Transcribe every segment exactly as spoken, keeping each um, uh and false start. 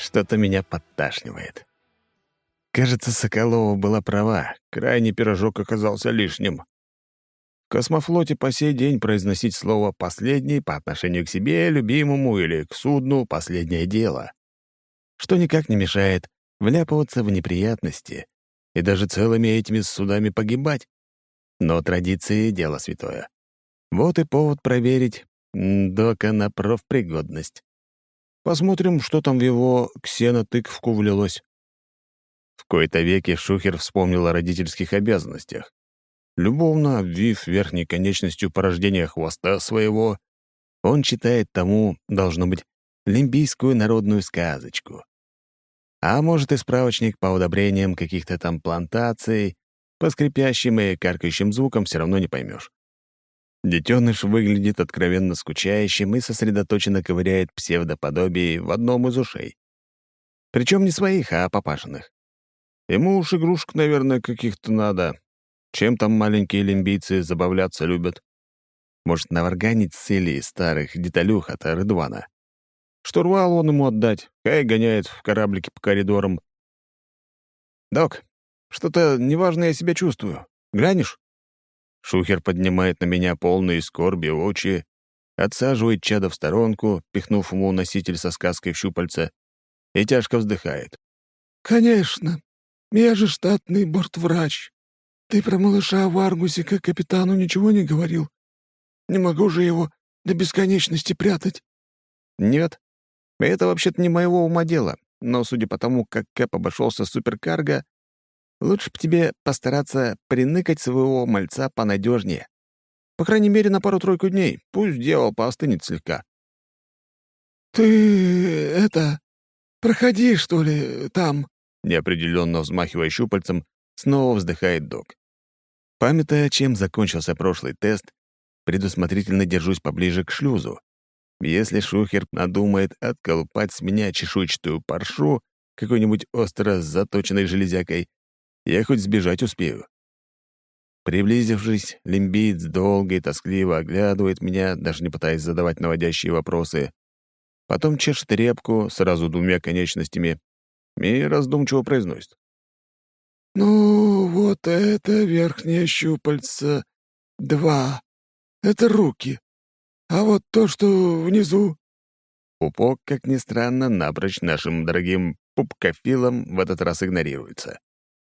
Что-то меня подташнивает. Кажется, Соколова была права. Крайний пирожок оказался лишним. В космофлоте по сей день произносить слово «последний» по отношению к себе, любимому или к судну — последнее дело, что никак не мешает вляпываться в неприятности и даже целыми этими судами погибать. Но традиции — дело святое. Вот и повод проверить м, Дока на профпригодность. Посмотрим, что там в его ксенотыковку влилось. В кои-то веки Шухер вспомнил о родительских обязанностях. Любовно обвив верхней конечностью порождения хвоста своего, он читает тому, должно быть, лимбийскую народную сказочку. А может, и справочник по удобрениям каких-то там плантаций, по скрипящим и каркающим звукам все равно не поймешь. Детеныш выглядит откровенно скучающим и сосредоточенно ковыряет псевдоподобие в одном из ушей. Причем не своих, а папашиных. Ему уж игрушек, наверное, каких-то надо. Чем там маленькие лимбийцы забавляться любят? Может, наварганить с Ильей старых деталюх от Рыдвана? Штурвал он ему отдать, хай гоняет в кораблике по коридорам. «Док, что-то неважно я себя чувствую. Глянешь?» Шухер поднимает на меня полные скорби очи, отсаживает чада в сторонку, пихнув ему носитель со сказкой в щупальце, и тяжко вздыхает. «Конечно. Я же штатный бортврач. Ты про малыша в Аргусе как капитану ничего не говорил? Не могу же его до бесконечности прятать». «Нет, это вообще-то не моего ума дело, но судя по тому, как Кэп обошелся с суперкарго, лучше бы тебе постараться приныкать своего мальца понадежнее. По крайней мере, на пару-тройку дней. Пусть дьявол поостынет слегка». «Ты... это... проходи, что ли, там?» Неопределенно взмахивая щупальцем, снова вздыхает док. Памятая, чем закончился прошлый тест, предусмотрительно держусь поближе к шлюзу. Если Шухер надумает отколупать с меня чешуйчатую паршу какой-нибудь остро заточенной железякой, я хоть сбежать успею. Приблизившись, лимбиец долго и тоскливо оглядывает меня, даже не пытаясь задавать наводящие вопросы. Потом чешет репку сразу двумя конечностями и раздумчиво произносит. «Ну, вот это верхнее щупальце. Два. Это руки. А вот то, что внизу...» Пупок, как ни странно, напрочь нашим дорогим пупкофилом в этот раз игнорируется.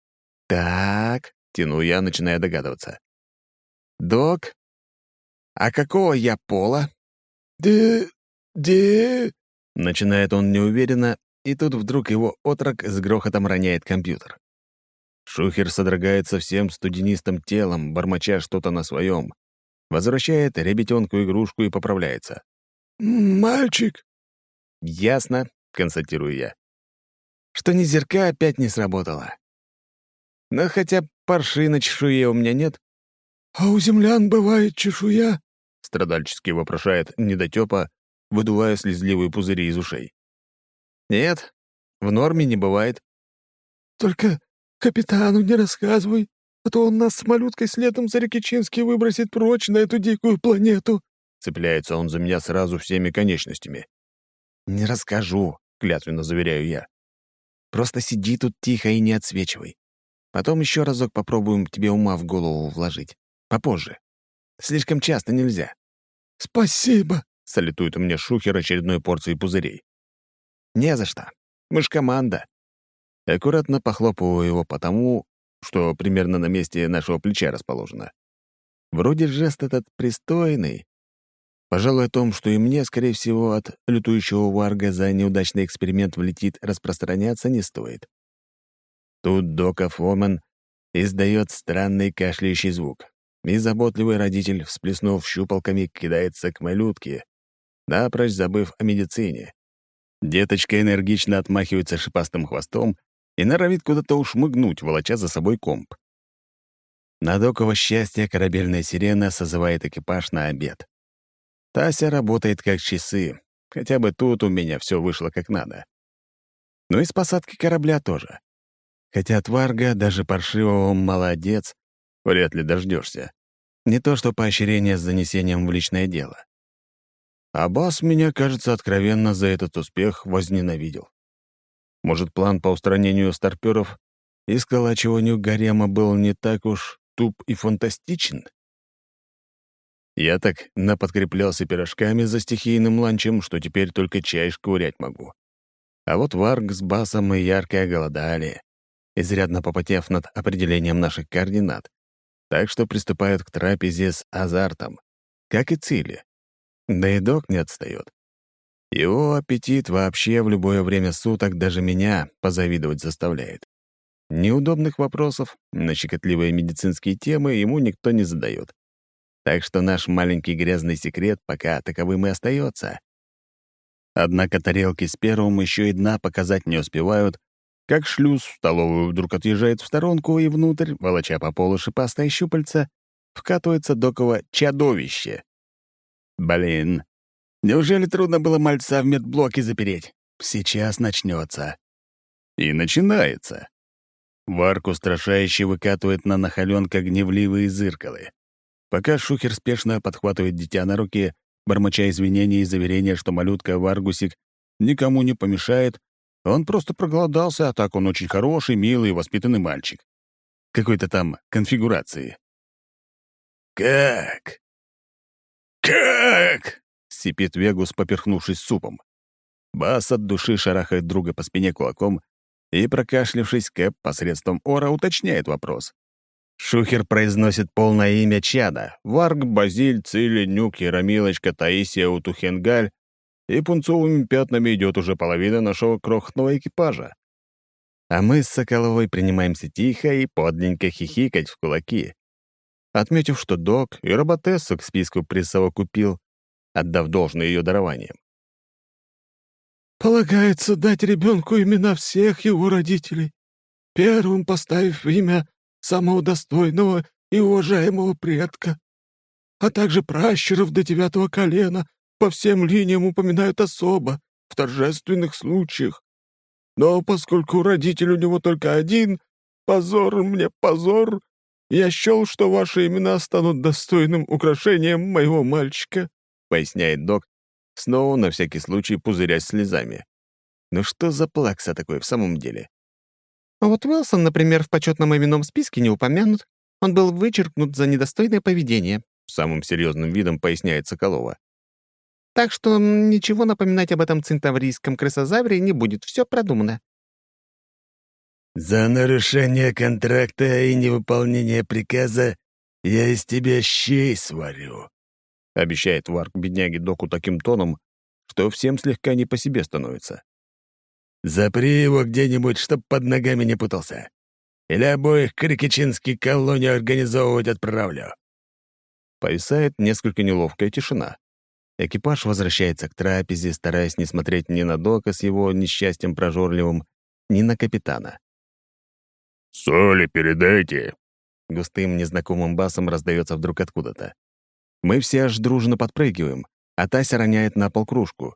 «Так», — тяну я, начиная догадываться. «Док, а какого я пола?» «Де... де...» Начинает он неуверенно, и тут вдруг его отрок с грохотом роняет компьютер. Шухер содрогается всем студенистым телом, бормоча что-то на своем. Возвращает ребятенку-игрушку и поправляется. «Мальчик». «Ясно», — констатирую я, что низерка опять не сработала. Но хотя парши на чешуе у меня нет. «А у землян бывает чешуя?» — страдальчески вопрошает недотёпа, выдувая слезливые пузыри из ушей. «Нет, в норме не бывает». «Только капитану не рассказывай, а то он нас с малюткой следом за Рикичинский выбросит прочь на эту дикую планету». Цепляется он за меня сразу всеми конечностями. «Не расскажу», — клятвенно заверяю я. «Просто сиди тут тихо и не отсвечивай. Потом еще разок попробуем тебе ума в голову вложить. Попозже. Слишком часто нельзя». «Спасибо», — салютует мне Шухер очередной порцией пузырей. «Не за что. Мы ж команда». Аккуратно похлопываю его по тому, что примерно на месте нашего плеча расположено. Вроде жест этот пристойный. Пожалуй, о том, что и мне, скорее всего, от лютующего варга за неудачный эксперимент влетит, распространяться не стоит. Тут Дока Фоман издает странный кашляющий звук, и заботливый родитель, всплеснув щупалками, кидается к малютке, напрочь забыв о медицине. Деточка энергично отмахивается шипастым хвостом и норовит куда-то ушмыгнуть, волоча за собой комп. На Доково счастье корабельная сирена созывает экипаж на обед. Тася работает как часы, хотя бы тут у меня все вышло как надо. Ну и с посадки корабля тоже. Хотя от Варга, даже паршивого «молодец», вряд ли дождешься. Не то что поощрение с занесением в личное дело. А Бас меня, кажется, откровенно за этот успех возненавидел. Может, план по устранению старпёров и сколачиванию гарема был не так уж туп и фантастичен? Я так наподкреплялся пирожками за стихийным ланчем, что теперь только чай шкурять могу. А вот Варг с Басом и Ярко голодали, изрядно попотев над определением наших координат, так что приступают к трапезе с азартом, как и Цили. Да и док не отстает. Его аппетит вообще в любое время суток даже меня позавидовать заставляет. Неудобных вопросов на щекотливые медицинские темы ему никто не задает. Так что наш маленький грязный секрет пока таковым и остается. Однако тарелки с первым еще и дна показать не успевают, как шлюз в столовую вдруг отъезжает в сторонку, и внутрь, волоча по полу шипастое щупальца, вкатывается доково чадовище. Блин, неужели трудно было мальца в медблоке запереть? Сейчас начнется. И начинается. Варк устрашающе выкатывает на нахаленка гневливые зыркалы. Пока Шухер спешно подхватывает дитя на руки, бормоча извинения и заверения, что малютка-варгусик никому не помешает, он просто проголодался, а так он очень хороший, милый и воспитанный мальчик. Какой-то там конфигурации. «Как? Как?» — сипит Вегус, поперхнувшись супом. Бас от души шарахает друга по спине кулаком и, прокашлявшись, Кэп посредством ора уточняет вопрос. Шухер произносит полное имя чада — Варг, Базиль, Цили, Нюк, Яромилочка, Таисия, Утухенгаль, и пунцовыми пятнами идет уже половина нашего крохотного экипажа. А мы с Соколовой принимаемся тихо и подленько хихикать в кулаки, отметив, что док и роботессу к списку присовокупил, отдав должное ее дарованием. «Полагается дать ребенку имена всех его родителей, первым поставив имя самого достойного и уважаемого предка, а также пращуров до девятого колена по всем линиям упоминают особо, в торжественных случаях. Но поскольку родитель у него только один, позор мне, позор, я счел, что ваши имена станут достойным украшением моего мальчика», — поясняет док, снова на всякий случай пузырясь слезами. Ну что за плакса такой в самом деле? А вот Уилсон, например, в почетном именном списке не упомянут. Он был вычеркнут за недостойное поведение, Самым серьезным видом поясняет Соколова. Так что м, ничего напоминать об этом центаврийском крысозавре не будет, все продумано. «За нарушение контракта и невыполнение приказа я из тебя щей сварю», — обещает Варк бедняге доку таким тоном, что всем слегка не по себе становится. «Запри его где-нибудь, чтоб под ногами не путался. Или обоих к Рикичинской колонии организовывать отправлю». Повисает несколько неловкая тишина. Экипаж возвращается к трапезе, стараясь не смотреть ни на дока с его несчастьем прожорливым, ни на капитана. «Соли передайте!» — густым незнакомым басом раздается вдруг откуда-то. Мы все аж дружно подпрыгиваем, а Тася роняет на пол кружку.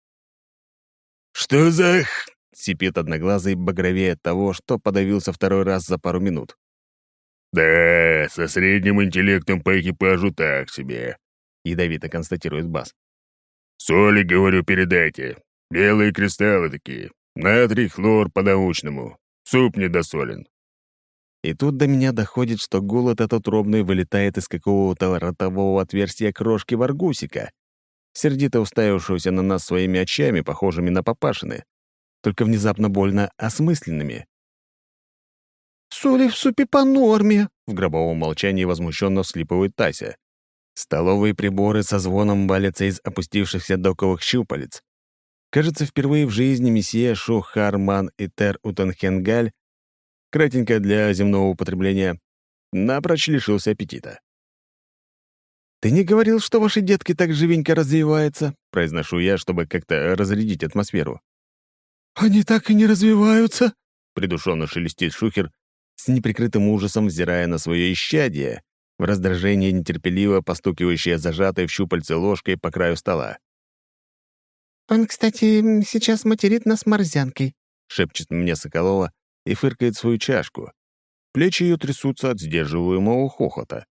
«Что за х...» — сипит одноглазый, багровее от того, что подавился второй раз за пару минут. «Да, со средним интеллектом по экипажу так себе», — ядовито констатирует Бас. «Соли, говорю, передайте. Белые кристаллы такие. Натрий, хлор по-научному. Суп недосолен». И тут до меня доходит, что голод этот робный вылетает из какого-то ротового отверстия крошки варгусика, сердито уставившегося на нас своими очами, похожими на папашины, только внезапно больно осмысленными. «Соли в супе по норме», — в гробовом молчании возмущенно вслипывает Тася. Столовые приборы со звоном валятся из опустившихся доковых щупалец. Кажется, впервые в жизни месье Шухарман и Тер Утенхенгаль, кратенько для земного употребления, напрочь лишился аппетита. «Ты не говорил, что ваши детки так живенько развиваются?» — произношу я, чтобы как-то разрядить атмосферу. «Они так и не развиваются», — придушенно шелестит Шухер, с неприкрытым ужасом взирая на свое исчадие, в раздражении нетерпеливо постукивающее зажатой в щупальце ложкой по краю стола. «Он, кстати, м, сейчас материт нас морзянкой», — шепчет мне Соколова и фыркает свою чашку. Плечи ее трясутся от сдерживаемого хохота.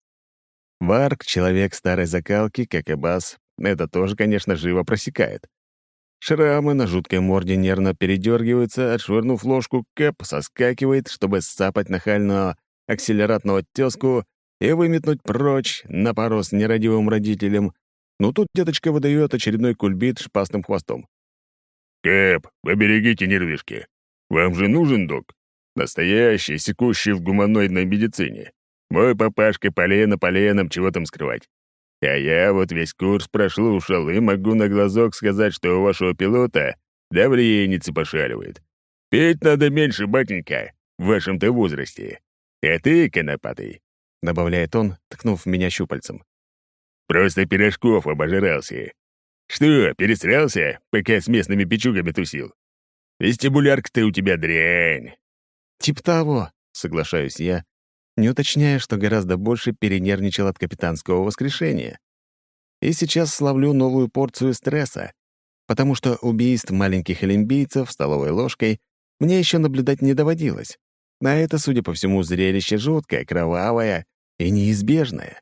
Варк, человек старой закалки, как и Бас, это тоже, конечно, живо просекает. Шрамы на жуткой морде нервно передергиваются, отшвырнув ложку, Кэп соскакивает, чтобы сцапать нахального акселератного тезку и выметнуть прочь на пару с нерадивым родителем. Но тут деточка выдает очередной кульбит шпастым хвостом. «Кэп, поберегите нервишки. Вам же нужен док. Настоящий, секущий в гуманоидной медицине. Мой папашка полено поленом, чего там скрывать. А я вот весь курс прослушал и могу на глазок сказать, что у вашего пилота давленица пошаливает. Пить надо меньше, батенька, в вашем-то возрасте. А ты, конопатый», — добавляет он, ткнув меня щупальцем. «Просто пирожков обожрался. Что, пересрался, пока с местными печугами тусил? Вестибулярка-то у тебя дрянь». «Тип того», — соглашаюсь я, не уточняя, что гораздо больше перенервничал от капитанского воскрешения. И сейчас словлю новую порцию стресса, потому что убийств маленьких олимпийцев столовой ложкой мне еще наблюдать не доводилось. А это, судя по всему, зрелище жуткое, кровавое и неизбежное.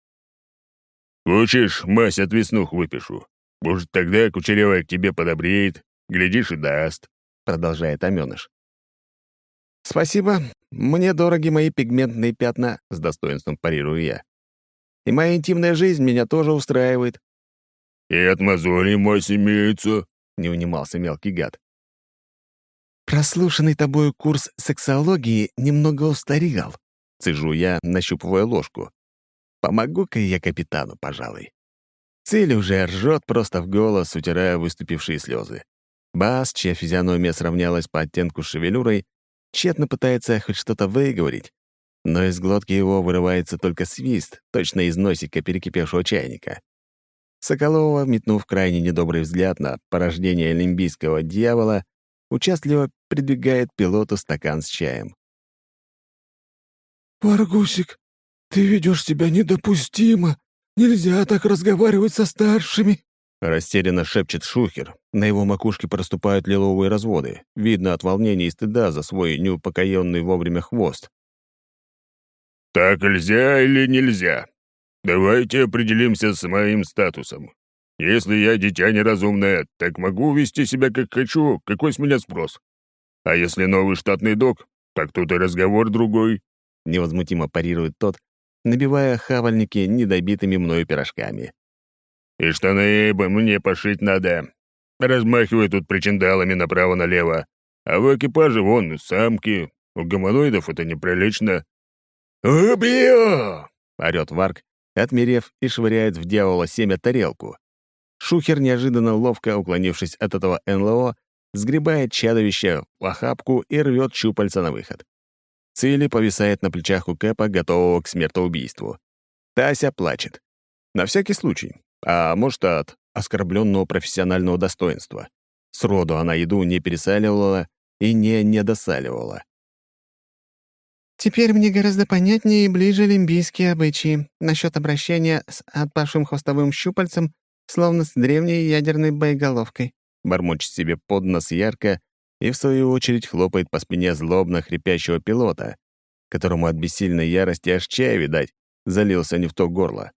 «Хочешь, мазь от веснух выпишу? Может, тогда кучерявая к тебе подобреет, глядишь и даст», — продолжает Амёныш. «Спасибо. Мне дороги мои пигментные пятна», — с достоинством парирую я. «И моя интимная жизнь меня тоже устраивает». «И от мозолей мазь имеется», — не унимался мелкий гад. «Прослушанный тобою курс сексологии немного устарел», — цежу я, нащупывая ложку. «Помогу-ка я капитану, пожалуй». Цель уже ржет просто в голос, утирая выступившие слезы. Бас, чья физиономия сравнялась по оттенку с шевелюрой, тщетно пытается хоть что-то выговорить, но из глотки его вырывается только свист, точно из носика перекипевшего чайника. Соколова, метнув крайне недобрый взгляд на порождение олимпийского дьявола, участливо придвигает пилоту стакан с чаем. «Варгусик, ты ведешь себя недопустимо. Нельзя так разговаривать со старшими», — растерянно шепчет Шухер. На его макушке проступают лиловые разводы. Видно от волнения и стыда за свой неупокоенный вовремя хвост. «Так нельзя или нельзя? Давайте определимся с моим статусом. Если я дитя неразумное, так могу вести себя как хочу, какой с меня спрос? А если новый штатный док, так тут и разговор другой», — невозмутимо парирует тот, набивая хавальники недобитыми мною пирожками. «И штаны бы мне пошить надо. Размахиваю тут причиндалами направо-налево. А в экипаже вон самки. У гуманоидов это неприлично». «Убью!» — орёт Варг, отмерев и швыряет в дьявола семя тарелку. Шухер, неожиданно ловко уклонившись от этого эн эл о, сгребает чадовище в охапку и рвет щупальца на выход. Цили повисает на плечах у Кэпа, готового к смертоубийству. Тася плачет. На всякий случай. А может, от оскорбленного профессионального достоинства. Сроду она еду не пересаливала и не недосаливала. «Теперь мне гораздо понятнее и ближе олимпийские обычаи насчет обращения с отпавшим хвостовым щупальцем, словно с древней ядерной боеголовкой», бормочет себе под нос ярко и, в свою очередь, хлопает по спине злобно хрипящего пилота, которому от бессильной ярости аж чай, видать, залился не в то горло.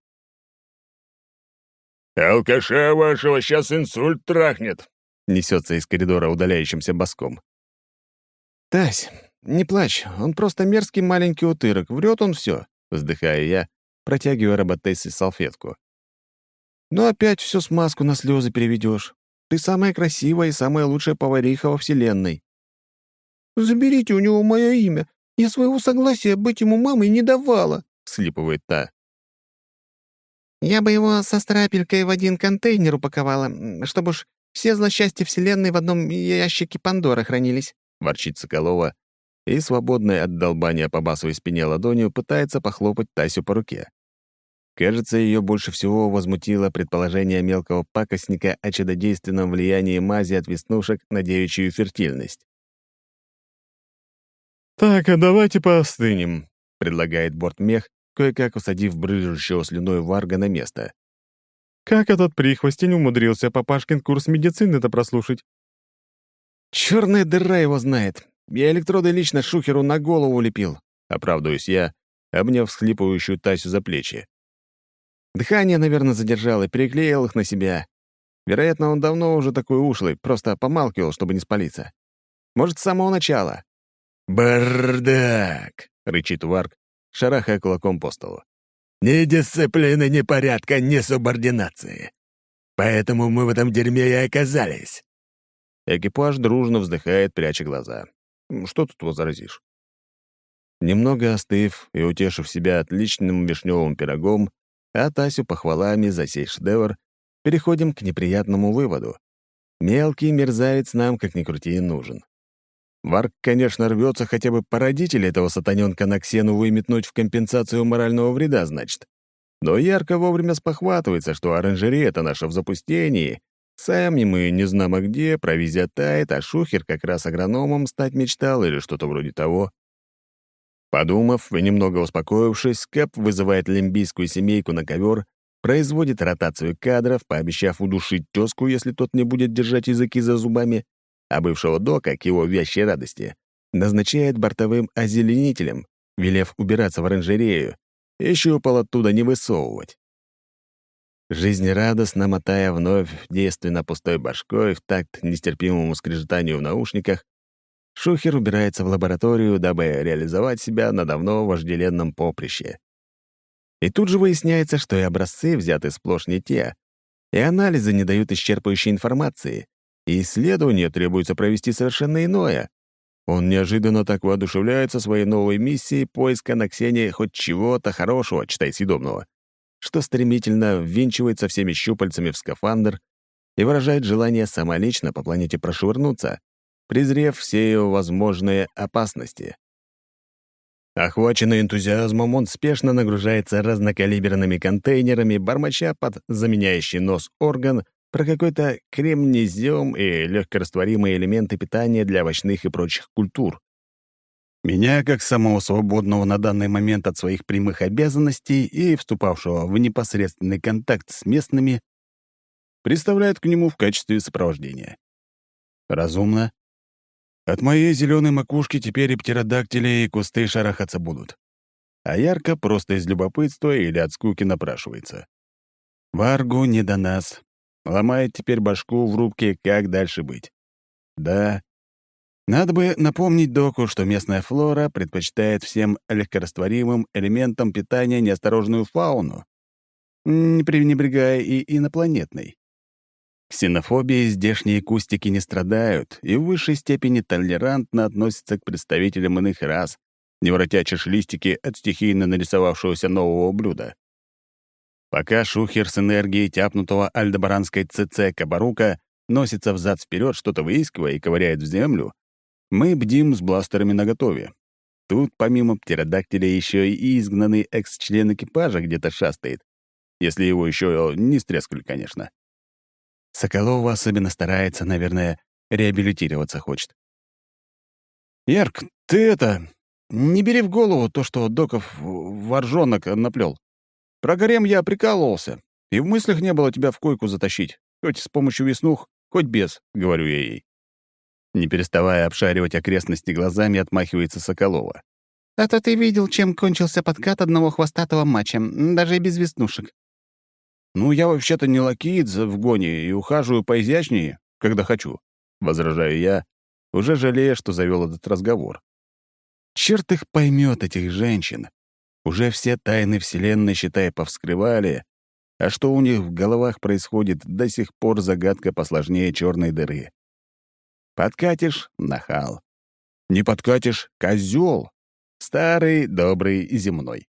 «Алкаша вашего сейчас инсульт трахнет», — несется из коридора удаляющимся боском. «Тась, не плачь, он просто мерзкий маленький утырок, врет он все», — вздыхаю я, протягивая роботессе салфетку. «Ну опять всю смазку на слезы переведешь. Ты самая красивая и самая лучшая повариха во Вселенной». «Заберите у него мое имя. Я своего согласия быть ему мамой не давала», — всхлипывает та. «Я бы его со страпелькой в один контейнер упаковала, чтобы уж все злосчастья Вселенной в одном ящике Пандоры хранились», — ворчит Соколова и, свободная от долбания по басовой спине ладонью, пытается похлопать Тасю по руке. Кажется, ее больше всего возмутило предположение мелкого пакостника о чудодейственном влиянии мази от веснушек на девичью фертильность. «Так, а давайте поостынем», — предлагает бортмех, кое-как усадив брыжущего слюной Варга на место. «Как этот прихвостень умудрился папашкин курс медицины-то прослушать?» «Чёрная дыра его знает. Я электроды лично Шухеру на голову лепил», — оправдываюсь я, обняв всхлипывающую Тасю за плечи. Дыхание, наверное, задержал и переклеил их на себя. Вероятно, он давно уже такой ушлый, просто помалкивал, чтобы не спалиться. Может, с самого начала. «Бардак!» — рычит Варк, шарахая кулаком по столу. «Ни дисциплины, ни порядка, ни субординации. Поэтому мы в этом дерьме и оказались». Экипаж дружно вздыхает, пряча глаза. Что тут возразишь? Немного остыв и утешив себя отличным вишневым пирогом, а Тасю похвалами за сей шедевр, переходим к неприятному выводу. Мелкий мерзавец нам, как ни крути, нужен. Варк, конечно, рвется хотя бы породитель этого сатаненка на Ксену выметнуть в компенсацию морального вреда, значит. Но ярко вовремя спохватывается, что оранжерея-то наша в запустении, сами мы не знамо где, провизия тает, а Шухер как раз агрономом стать мечтал или что-то вроде того. Подумав и немного успокоившись, Кэп вызывает лимбийскую семейку на ковер, производит ротацию кадров, пообещав удушить тезку, если тот не будет держать языки за зубами, а бывшего дока, к его вящей радости, назначает бортовым озеленителем, велев убираться в оранжерею, и щупал оттуда не высовывать. Жизнерадостно мотая вновь действенно пустой башкой в такт нестерпимому скрежетанию в наушниках, Шухер убирается в лабораторию, дабы реализовать себя на давно вожделенном поприще. И тут же выясняется, что и образцы взяты сплошь не те, и анализы не дают исчерпывающей информации, и исследование требуется провести совершенно иное. Он неожиданно так воодушевляется своей новой миссией поиска на Ксении хоть чего-то хорошего, читай съедобного, что стремительно ввинчивается всеми щупальцами в скафандр и выражает желание самолично по планете прошвырнуться, презрев все ее возможные опасности. Охваченный энтузиазмом, он спешно нагружается разнокалиберными контейнерами, бормоча под заменяющий нос орган про какой-то кремнезем и легкорастворимые элементы питания для овощных и прочих культур. Меня, как самого свободного на данный момент от своих прямых обязанностей и вступавшего в непосредственный контакт с местными, представляют к нему в качестве сопровождения. Разумно. От моей зеленой макушки теперь и птеродактили, и кусты шарахаться будут. А Ярко просто из любопытства или от скуки напрашивается. Варгу не до нас. Ломает теперь башку в рубке, как дальше быть. Да, надо бы напомнить доку, что местная флора предпочитает всем легкорастворимым элементам питания неосторожную фауну, не пренебрегая и инопланетной. Ксенофобией здешние кустики не страдают и в высшей степени толерантно относятся к представителям иных рас, не воротя чешелистики от стихийно нарисовавшегося нового блюда. Пока Шухер с энергией тяпнутого альдебаранской ЦЦ Кабарука носится взад-вперед, что-то выискивая и ковыряет в землю, мы бдим с бластерами наготове. Тут, помимо птеродактиля, еще и изгнанный экс-член экипажа где-то шастает, если его еще не стрескали, конечно. Соколова особенно старается, наверное, реабилитироваться хочет. «Ярк, ты это... не бери в голову то, что Доков воржонок наплел. Про гарем я прикалывался, и в мыслях не было тебя в койку затащить, хоть с помощью веснух, хоть без», — говорю я ей. Не переставая обшаривать окрестности глазами, отмахивается Соколова. «А то ты видел, чем кончился подкат одного хвостатого матча, даже и без веснушек». «Ну, я вообще-то не лакиец в гоне и ухаживаю поизящнее, когда хочу», — возражаю я, уже жалея, что завел этот разговор. Черт их поймет, этих женщин. Уже все тайны Вселенной, считай, повскрывали, а что у них в головах происходит, до сих пор загадка посложнее черной дыры. Подкатишь — нахал. Не подкатишь — козел. Старый, добрый и земной.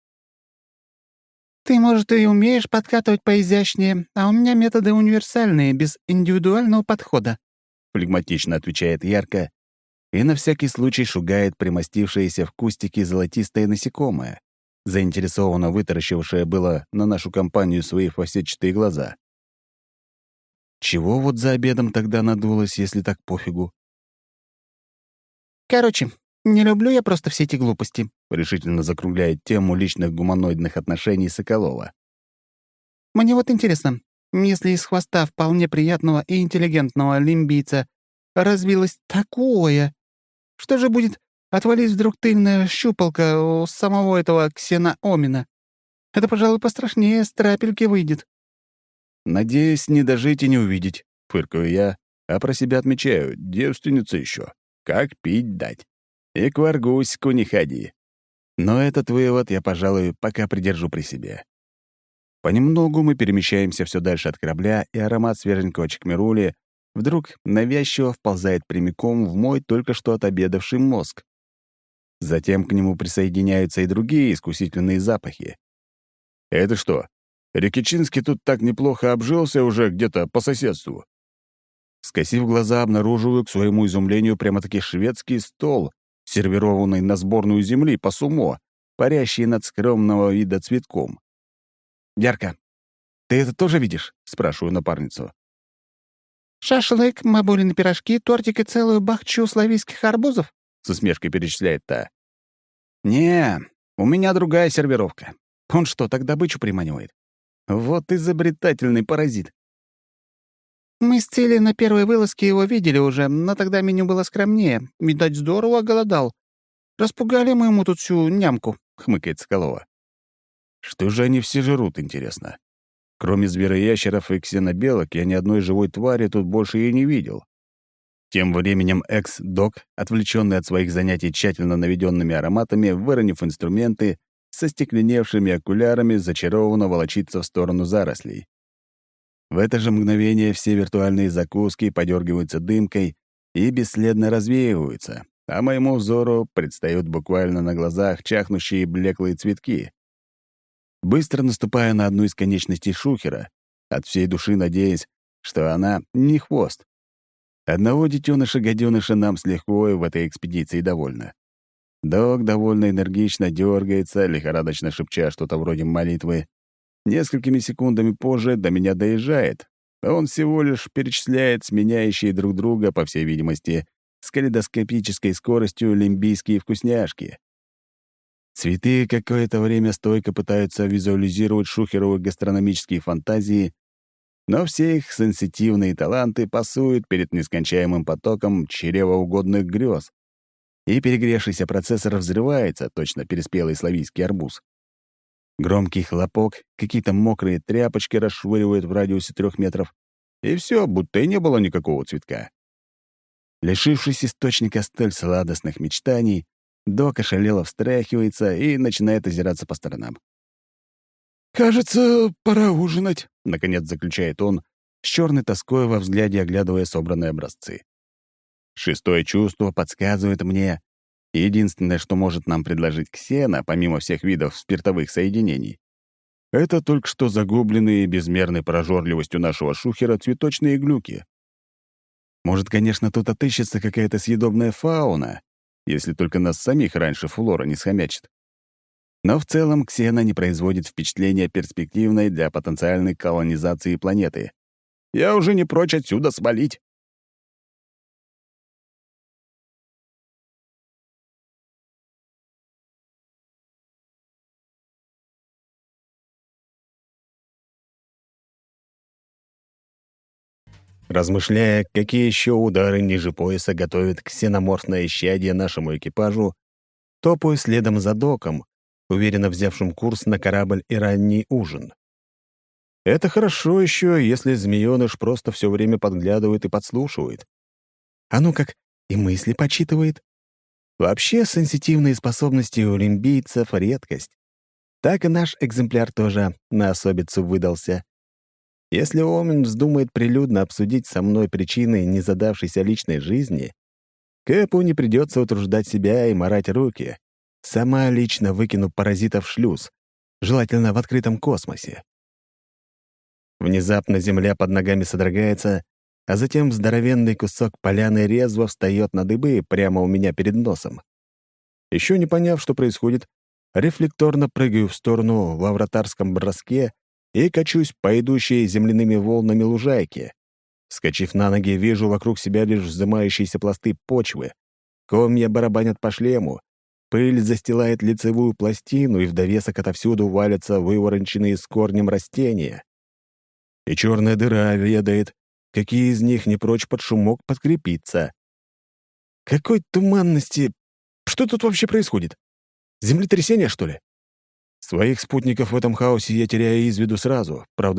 «Ты, может, и умеешь подкатывать поизящнее, а у меня методы универсальные, без индивидуального подхода», — флегматично отвечает Ярко и на всякий случай шугает примостившееся в кустике золотистое насекомое, заинтересованно вытаращившее было на нашу компанию свои фасетчатые глаза. Чего вот за обедом тогда надулось, если так пофигу? «Короче, не люблю я просто все эти глупости», — решительно закругляет тему личных гуманоидных отношений Соколова. «Мне вот интересно, если из хвоста вполне приятного и интеллигентного лимбийца развилось такое, что же будет, отвалить вдруг тыльная щупалка у самого этого Ксена Омина? Это, пожалуй, пострашнее страпельки выйдет». Надеюсь, не дожить и не увидеть», — фыркаю я, а про себя отмечаю: девственница еще. Как пить дать? И к Варгуську не ходи. Но этот вывод я, пожалуй, пока придержу при себе. Понемногу мы перемещаемся все дальше от корабля, и аромат свеженького чакмирули вдруг навязчиво вползает прямиком в мой только что отобедавший мозг. Затем к нему присоединяются и другие искусительные запахи. Это что, Рикичинский тут так неплохо обжился уже где-то по соседству? Скосив глаза, обнаруживаю к своему изумлению прямо-таки шведский стол, сервированный на сборную земли по сумо, парящий над скромного вида цветком. «Ярко, ты это тоже видишь?» — спрашиваю напарницу. «Шашлык, бабулины пирожки, тортик и целую бахчу славийских арбузов?» — с усмешкой перечисляет та. «Не, у меня другая сервировка. Он что, так добычу приманивает? Вот изобретательный паразит». «Мы с Цели на первой вылазке его видели уже, но тогда меню было скромнее. Видать, здорово голодал. Распугали мы ему тут всю нямку», — хмыкает Соколова. «Что же они все жрут, интересно? Кроме звероящеров и ксенобелок, я ни одной живой твари тут больше и не видел». Тем временем экс-док, отвлеченный от своих занятий тщательно наведенными ароматами, выронив инструменты, со стекленевшими окулярами зачарованно волочится в сторону зарослей. В это же мгновение все виртуальные закуски подергиваются дымкой и бесследно развеиваются, а моему взору предстают буквально на глазах чахнущие блеклые цветки. Быстро наступая на одну из конечностей шухера, от всей души надеясь, что она не хвост. Одного детеныша-гаденыша нам с лихвой в этой экспедиции довольно. Док довольно энергично дергается, лихорадочно шепча что-то вроде молитвы. Несколькими секундами позже до меня доезжает. Он всего лишь перечисляет сменяющие друг друга, по всей видимости, с калейдоскопической скоростью лимбийские вкусняшки. Цветы какое-то время стойко пытаются визуализировать шухеровы гастрономические фантазии, но все их сенситивные таланты пасуют перед нескончаемым потоком чревоугодных грез, и перегревшийся процессор взрывается, точно переспелый славийский арбуз. Громкий хлопок, какие-то мокрые тряпочки расшвыривают в радиусе трех метров, и все, будто и не было никакого цветка. Лишившись источника столь сладостных мечтаний, док ошалело встряхивается и начинает озираться по сторонам. «Кажется, пора ужинать», — наконец заключает он, с черной тоской во взгляде оглядывая собранные образцы. Шестое чувство подсказывает мне, единственное, что может нам предложить Ксена, помимо всех видов спиртовых соединений, это только что загубленные безмерной прожорливостью нашего шухера цветочные глюки. Может, конечно, тут отыщется какая-то съедобная фауна, если только нас самих раньше флора не схомячит. Но в целом Ксена не производит впечатления перспективной для потенциальной колонизации планеты. Я уже не прочь отсюда свалить. Размышляя, какие еще удары ниже пояса готовит ксеноморфное исчадие нашему экипажу, топаю следом за доком, уверенно взявшим курс на корабль и ранний ужин. Это хорошо еще, если змеёныш просто все время подглядывает и подслушивает. А ну как и мысли почитывает. Вообще, сенситивные способности у лимбийцев — редкость. Так и наш экземпляр тоже на особицу выдался. Если Омин вздумает прилюдно обсудить со мной причины незадавшейся личной жизни, Кэпу не придется утруждать себя и марать руки. Сама лично выкину паразитов в шлюз, желательно в открытом космосе. Внезапно земля под ногами содрогается, а затем здоровенный кусок поляны резво встает на дыбы прямо у меня перед носом. Еще не поняв, что происходит, рефлекторно прыгаю в сторону во вратарском броске и качусь по идущей земляными волнами лужайке. Вскочив на ноги, вижу вокруг себя лишь вздымающиеся пласты почвы. Комья барабанят по шлему, пыль застилает лицевую пластину, и в довесок отовсюду валятся вывороченные с корнем растения. И черная дыра ведает, какие из них не прочь под шумок подкрепиться. Какой туманности! Что тут вообще происходит? Землетрясение, что ли? Своих спутников в этом хаосе я теряю из виду сразу. Правда,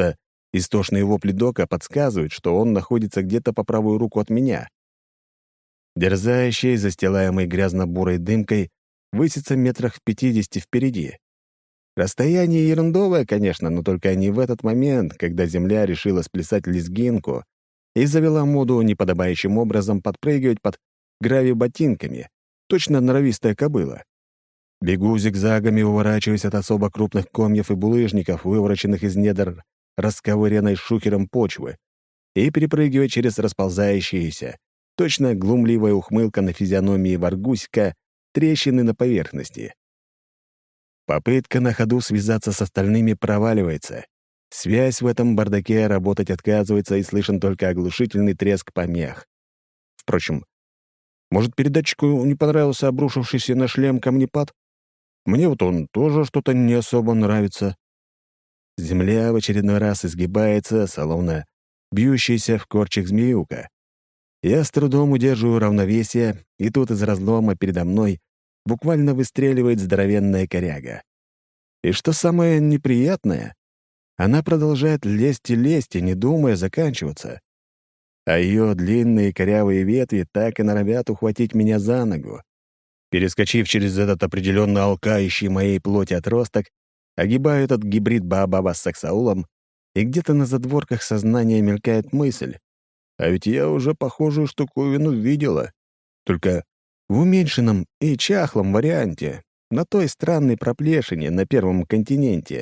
Истошные вопли Дока подсказывают, что он находится где-то по правую руку от меня. Дерзающий, застилаемый грязно-бурой дымкой, высится метрах в пятидесяти впереди. Расстояние ерундовое, конечно, но только не в этот момент, когда Земля решила сплясать лезгинку и завела моду неподобающим образом подпрыгивать под гравий-ботинками, точно норовистая кобыла. Бегу зигзагами, уворачиваясь от особо крупных комьев и булыжников, вывороченных из недр расковыренной шухером почвы, и перепрыгивая через расползающиеся, точно глумливая ухмылка на физиономии Варгусика, трещины на поверхности. Попытка на ходу связаться с остальными проваливается. Связь в этом бардаке работать отказывается, и слышен только оглушительный треск помех. Впрочем, может, передатчику не понравился обрушившийся на шлем камнепад? Мне вот он тоже что-то не особо нравится. Земля в очередной раз изгибается, словно бьющаяся в корчах змеюка. Я с трудом удерживаю равновесие, и тут из разлома передо мной буквально выстреливает здоровенная коряга. И что самое неприятное, она продолжает лезть и лезть, и не думая заканчиваться. А ее длинные корявые ветви так и норовят ухватить меня за ногу. Перескочив через этот определенно алкающий моей плоти отросток, огибаю этот гибрид Баобаба с саксаулом, и где-то на задворках сознания мелькает мысль. А ведь я уже похожую штуковину видела. Только в уменьшенном и чахлом варианте, на той странной проплешине на Первом континенте.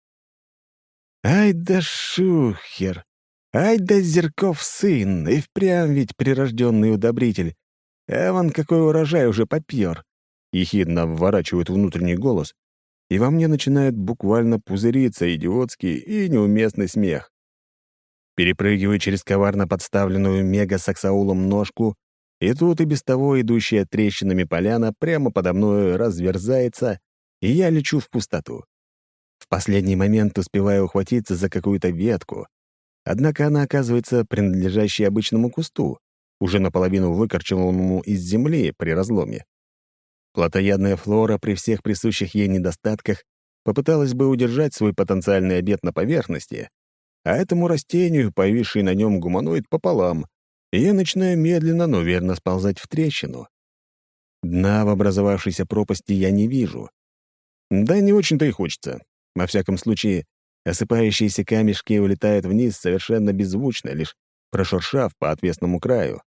Ай да шухер! Ай да Зерков сын! И впрямь ведь прирожденный удобритель. Эван какой урожай уже попьер! Ехидно вворачивает внутренний голос, и во мне начинает буквально пузыриться идиотский и неуместный смех. Перепрыгиваю через коварно подставленную мега-саксаулом ножку, и тут и без того идущая трещинами поляна прямо подо мной разверзается, и я лечу в пустоту. В последний момент успеваю ухватиться за какую-то ветку, однако она оказывается принадлежащей обычному кусту, уже наполовину выкорчеванному из земли при разломе. Плотоядная флора при всех присущих ей недостатках попыталась бы удержать свой потенциальный обед на поверхности, а этому растению, повисший на нем гуманоид, пополам, и я начинаю медленно, но верно сползать в трещину. Дна в образовавшейся пропасти я не вижу. Да не очень-то и хочется. Во всяком случае, осыпающиеся камешки улетают вниз совершенно беззвучно, лишь прошуршав по отвесному краю.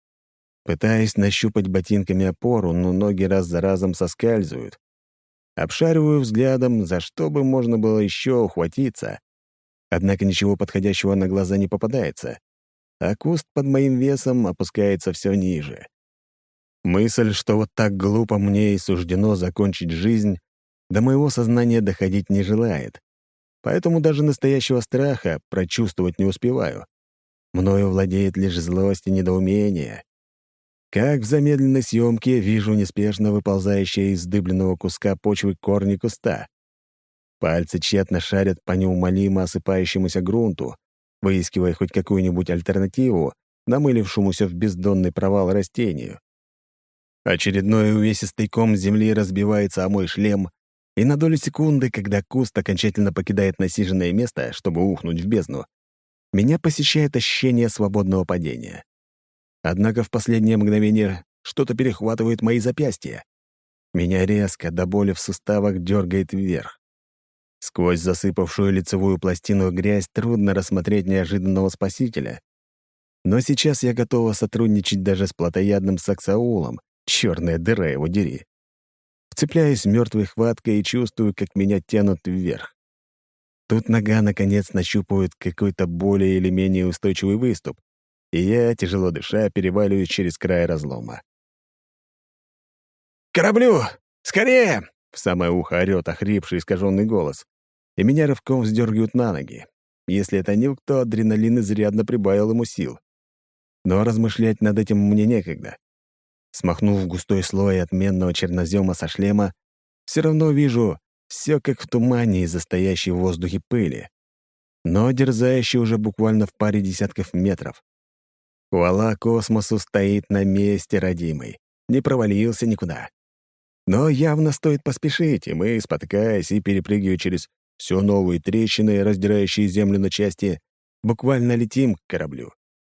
Пытаюсь нащупать ботинками опору, но ноги раз за разом соскальзывают. Обшариваю взглядом, за что бы можно было еще ухватиться. Однако ничего подходящего на глаза не попадается, а куст под моим весом опускается все ниже. Мысль, что вот так глупо мне и суждено закончить жизнь, до моего сознания доходить не желает. Поэтому даже настоящего страха прочувствовать не успеваю. Мною владеет лишь злость и недоумение. Как в замедленной съемке вижу неспешно выползающие из дыбленного куска почвы корни куста. Пальцы тщетно шарят по неумолимо осыпающемуся грунту, выискивая хоть какую-нибудь альтернативу намылившемуся в бездонный провал растению. Очередной увесистый ком земли разбивается о мой шлем, и на долю секунды, когда куст окончательно покидает насиженное место, чтобы ухнуть в бездну, меня посещает ощущение свободного падения. Однако в последнее мгновение что-то перехватывает мои запястья. Меня резко до боли в суставах дергает вверх. Сквозь засыпавшую лицевую пластину грязь трудно рассмотреть неожиданного спасителя. Но сейчас я готова сотрудничать даже с плотоядным саксаулом, черная дыра его дери. Вцепляюсь мертвой хваткой и чувствую, как меня тянут вверх. Тут нога, наконец, нащупывает какой-то более или менее устойчивый выступ, и я, тяжело дыша, переваливаюсь через край разлома. «К кораблю! Скорее!» — в самое ухо орёт охрипший искаженный голос, и меня рывком вздергивают на ноги. Если это нюк, то адреналин изрядно прибавил ему сил. Но размышлять над этим мне некогда. Смахнув густой слой отменного чернозема со шлема, все равно вижу все как в тумане из-за стоящей в воздухе пыли, но дерзающий уже буквально в паре десятков метров. Хвала космосу стоит на месте, родимый, не провалился никуда. Но явно стоит поспешить, и мы, спотыкаясь и перепрыгивая через все новые трещины, раздирающие землю на части, буквально летим к кораблю.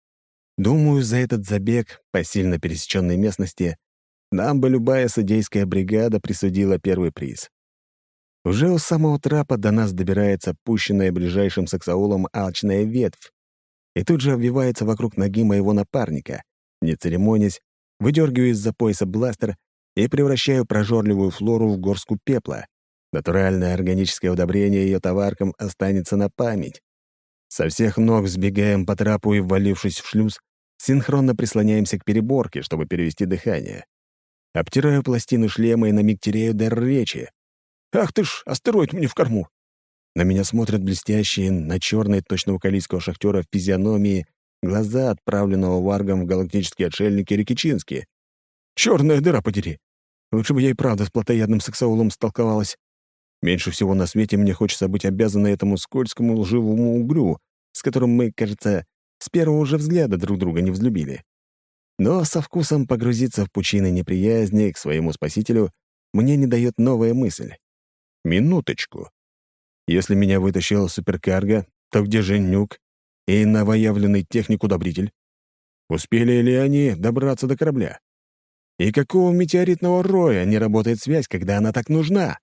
Думаю, за этот забег по сильно пересеченной местности нам бы любая судейская бригада присудила первый приз. Уже у самого трапа до нас добирается пущенная ближайшим саксаулом алчная ветвь и тут же обвивается вокруг ноги моего напарника. Не церемонясь, выдергиваю из-за пояса бластер и превращаю прожорливую флору в горстку пепла. Натуральное органическое удобрение ее товаркам останется на память. Со всех ног сбегаем по трапу и, ввалившись в шлюз, синхронно прислоняемся к переборке, чтобы перевести дыхание. Обтираю пластину шлема и на миг теряю дар речи. «Ах ты ж, астероид мне в корму!» На меня смотрят блестящие, на черные точно вокалийского шахтера физиономии, глаза, отправленного варгом в галактические отшельники Рикичинские. «Черная дыра подери! Лучше бы я и правда с плотоядным саксаулом столковалась. Меньше всего на свете мне хочется быть обязанной этому скользкому лживому угрю, с которым мы, кажется, с первого же взгляда друг друга не взлюбили. Но со вкусом погрузиться в пучины неприязни к своему спасителю мне не дает новая мысль. Минуточку. Если меня вытащил суперкарго, то где же Нюк и новоявленный техник-удобритель? Успели ли они добраться до корабля? И какого метеоритного роя не работает связь, когда она так нужна?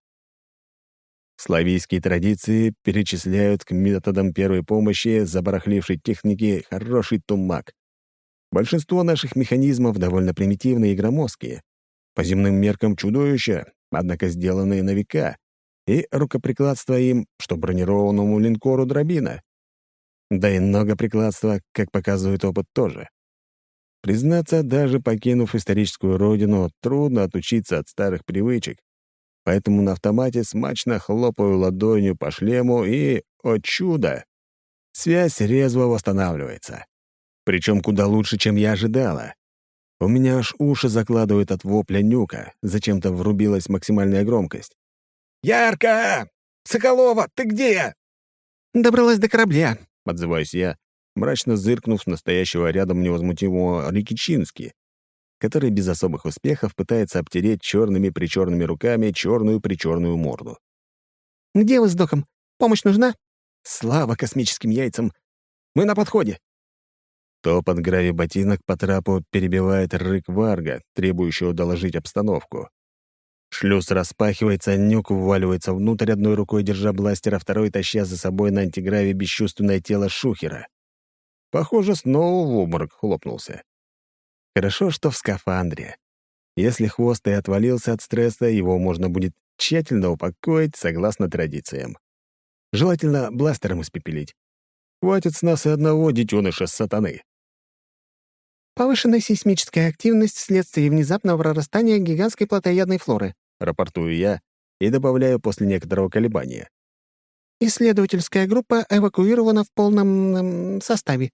Славийские традиции перечисляют к методам первой помощи забарахлившей техники хороший тумак. Большинство наших механизмов довольно примитивные и громоздкие. По земным меркам чудовища, однако сделанные на века, и рукоприкладство им, что бронированному линкору дробина. Да и многоприкладство, как показывает опыт, тоже. Признаться, даже покинув историческую родину, трудно отучиться от старых привычек, поэтому на автомате смачно хлопаю ладонью по шлему и, о чудо, связь резво восстанавливается. Причем куда лучше, чем я ожидала. У меня аж уши закладывают от вопля Нюка, зачем-то врубилась максимальная громкость. «Ярко! Соколова, ты где?» «Добралась до корабля», — отзываюсь я, мрачно зыркнув настоящего рядом невозмутимого Рикичински, который без особых успехов пытается обтереть черными-причерными руками черную-причерную морду. «Где вы с доком? Помощь нужна?» «Слава космическим яйцам! Мы на подходе!» Топот грави-ботинок по трапу перебивает рык варга, требующего доложить обстановку. Шлюз распахивается, Нюк вваливается внутрь, одной рукой держа бластер, а второй таща за собой на антиграве бесчувственное тело шухера. Похоже, снова в обморок хлопнулся. Хорошо, что в скафандре. Если хвост и отвалился от стресса, его можно будет тщательно упокоить согласно традициям. Желательно бластером испепелить. Хватит с нас и одного детеныша сатаны. «Повышенная сейсмическая активность вследствие внезапного прорастания гигантской плотоядной флоры», — рапортую я и добавляю после некоторого колебания. «Исследовательская группа эвакуирована в полном эм, составе».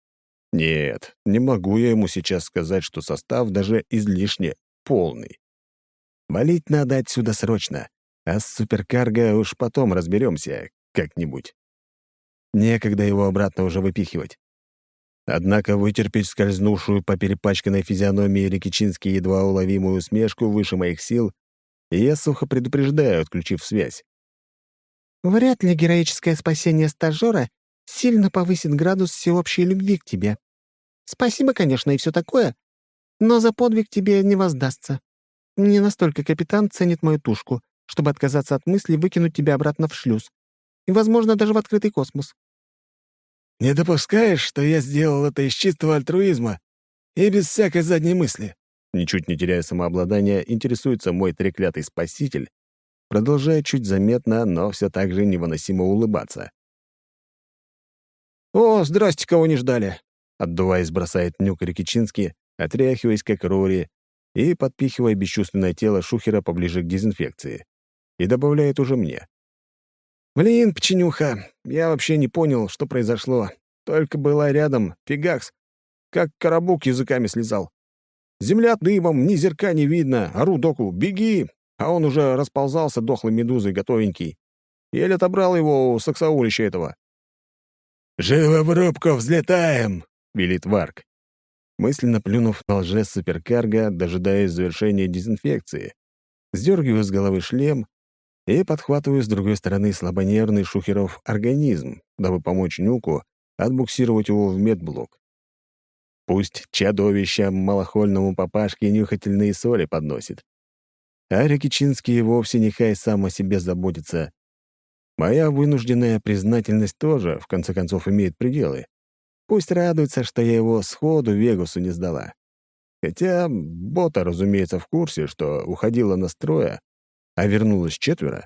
Нет, не могу я ему сейчас сказать, что состав даже излишне полный. Валить надо отсюда срочно, а с суперкарго уж потом разберемся как-нибудь. Некогда его обратно уже выпихивать. Однако вытерпеть скользнувшую по перепачканной физиономии Рикичински едва уловимую усмешку выше моих сил, и я сухо предупреждаю, отключив связь. «Вряд ли героическое спасение стажера сильно повысит градус всеобщей любви к тебе. Спасибо, конечно, и все такое, но за подвиг тебе не воздастся. Не настолько капитан ценит мою тушку, чтобы отказаться от мысли выкинуть тебя обратно в шлюз. И, возможно, даже в открытый космос». «Не допускаешь, что я сделал это из чистого альтруизма и без всякой задней мысли?» Ничуть не теряя самообладания, интересуется мой треклятый спаситель, продолжая чуть заметно, но все так же невыносимо улыбаться. «О, здрасте, кого не ждали!» Отдуваясь, бросает Нюк Рикичински, отряхиваясь, как Рори, и подпихивая бесчувственное тело шухера поближе к дезинфекции. И добавляет уже мне. «Блин, пченюха, я вообще не понял, что произошло. Только была рядом, фигакс, как коробок языками слезал. Земля дыбом, ни зерка не видно, ору доку, беги!» А он уже расползался дохлой медузой, готовенький. Еле отобрал его у саксаулища этого. «Живо в рубку, взлетаем!» — велит Варг. Мысленно плюнув на лжец-суперкарго, дожидаясь завершения дезинфекции, сдергиваю с головы шлем и подхватываю с другой стороны слабонервный шухеров организм, дабы помочь Нюку отбуксировать его в медблок. Пусть чудовище малохольному папашке нюхательные соли подносит. А Рикичинский вовсе нехай сам о себе заботится. Моя вынужденная признательность тоже, в конце концов, имеет пределы. Пусть радуется, что я его сходу Вегасу не сдала. Хотя бота, разумеется, в курсе, что уходила на строя, а вернулась четверо.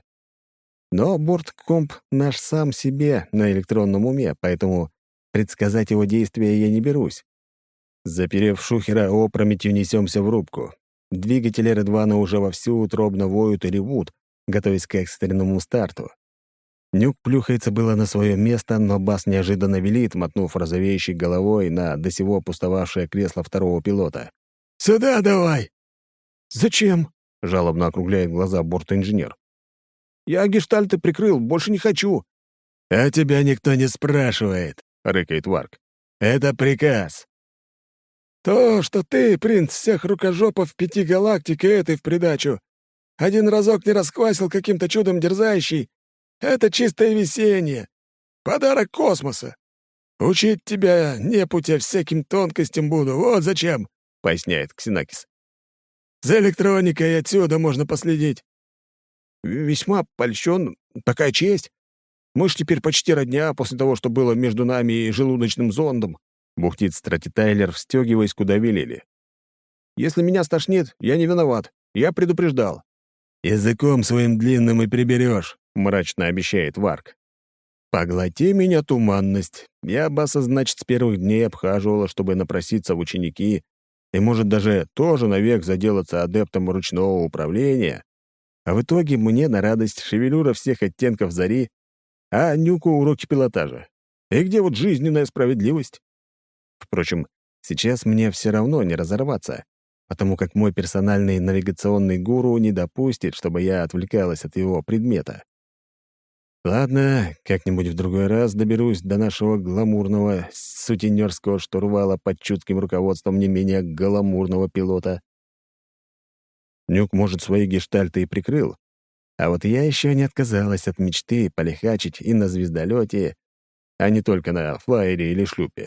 Но борткомп наш сам себе на электронном уме, поэтому предсказать его действия я не берусь. Заперев шухера, опрометью несемся в рубку. Двигатели Редвана уже вовсю утробно воют и ревут, готовясь к экстренному старту. Нюк плюхается было на свое место, но Бас неожиданно велит, мотнув розовеющей головой на до сего пустовавшее кресло второго пилота. «Сюда давай!» «Зачем?» — жалобно округляет глаза бортинженер. «Я гештальты прикрыл, больше не хочу». «А тебя никто не спрашивает», — рыкает Варк. «Это приказ». «То, что ты, принц всех рукожопов пяти галактик и этой в придачу, один разок не расквасил каким-то чудом дерзающий, это чистое весеннее. Подарок космоса. Учить тебя, непутя, всяким тонкостям буду, вот зачем», — поясняет Ксенакис. «За электроникой отсюда можно последить». «Весьма польщен. Такая честь. Мы ж теперь почти родня после того, что было между нами и желудочным зондом», — бухтит Стратитайлер, встёгиваясь, куда велели. «Если меня стошнит, я не виноват. Я предупреждал». «Языком своим длинным и приберешь», — мрачно обещает Варк. «Поглоти меня туманность. Я Баса, значит, с первых дней обхаживала, чтобы напроситься в ученики, и, может, даже тоже навек заделаться адептом ручного управления. А в итоге мне на радость шевелюра всех оттенков зари, а Нюку уроки пилотажа. И где вот жизненная справедливость? Впрочем, сейчас мне все равно не разорваться, потому как мой персональный навигационный гуру не допустит, чтобы я отвлекалась от его предмета. Ладно, как-нибудь в другой раз доберусь до нашего гламурного сутенерского штурвала под чутким руководством не менее гламурного пилота. Нюк, может, свои гештальты и прикрыл, а вот я еще не отказалась от мечты полихачить и на звездолете, а не только на флайере или шлюпе.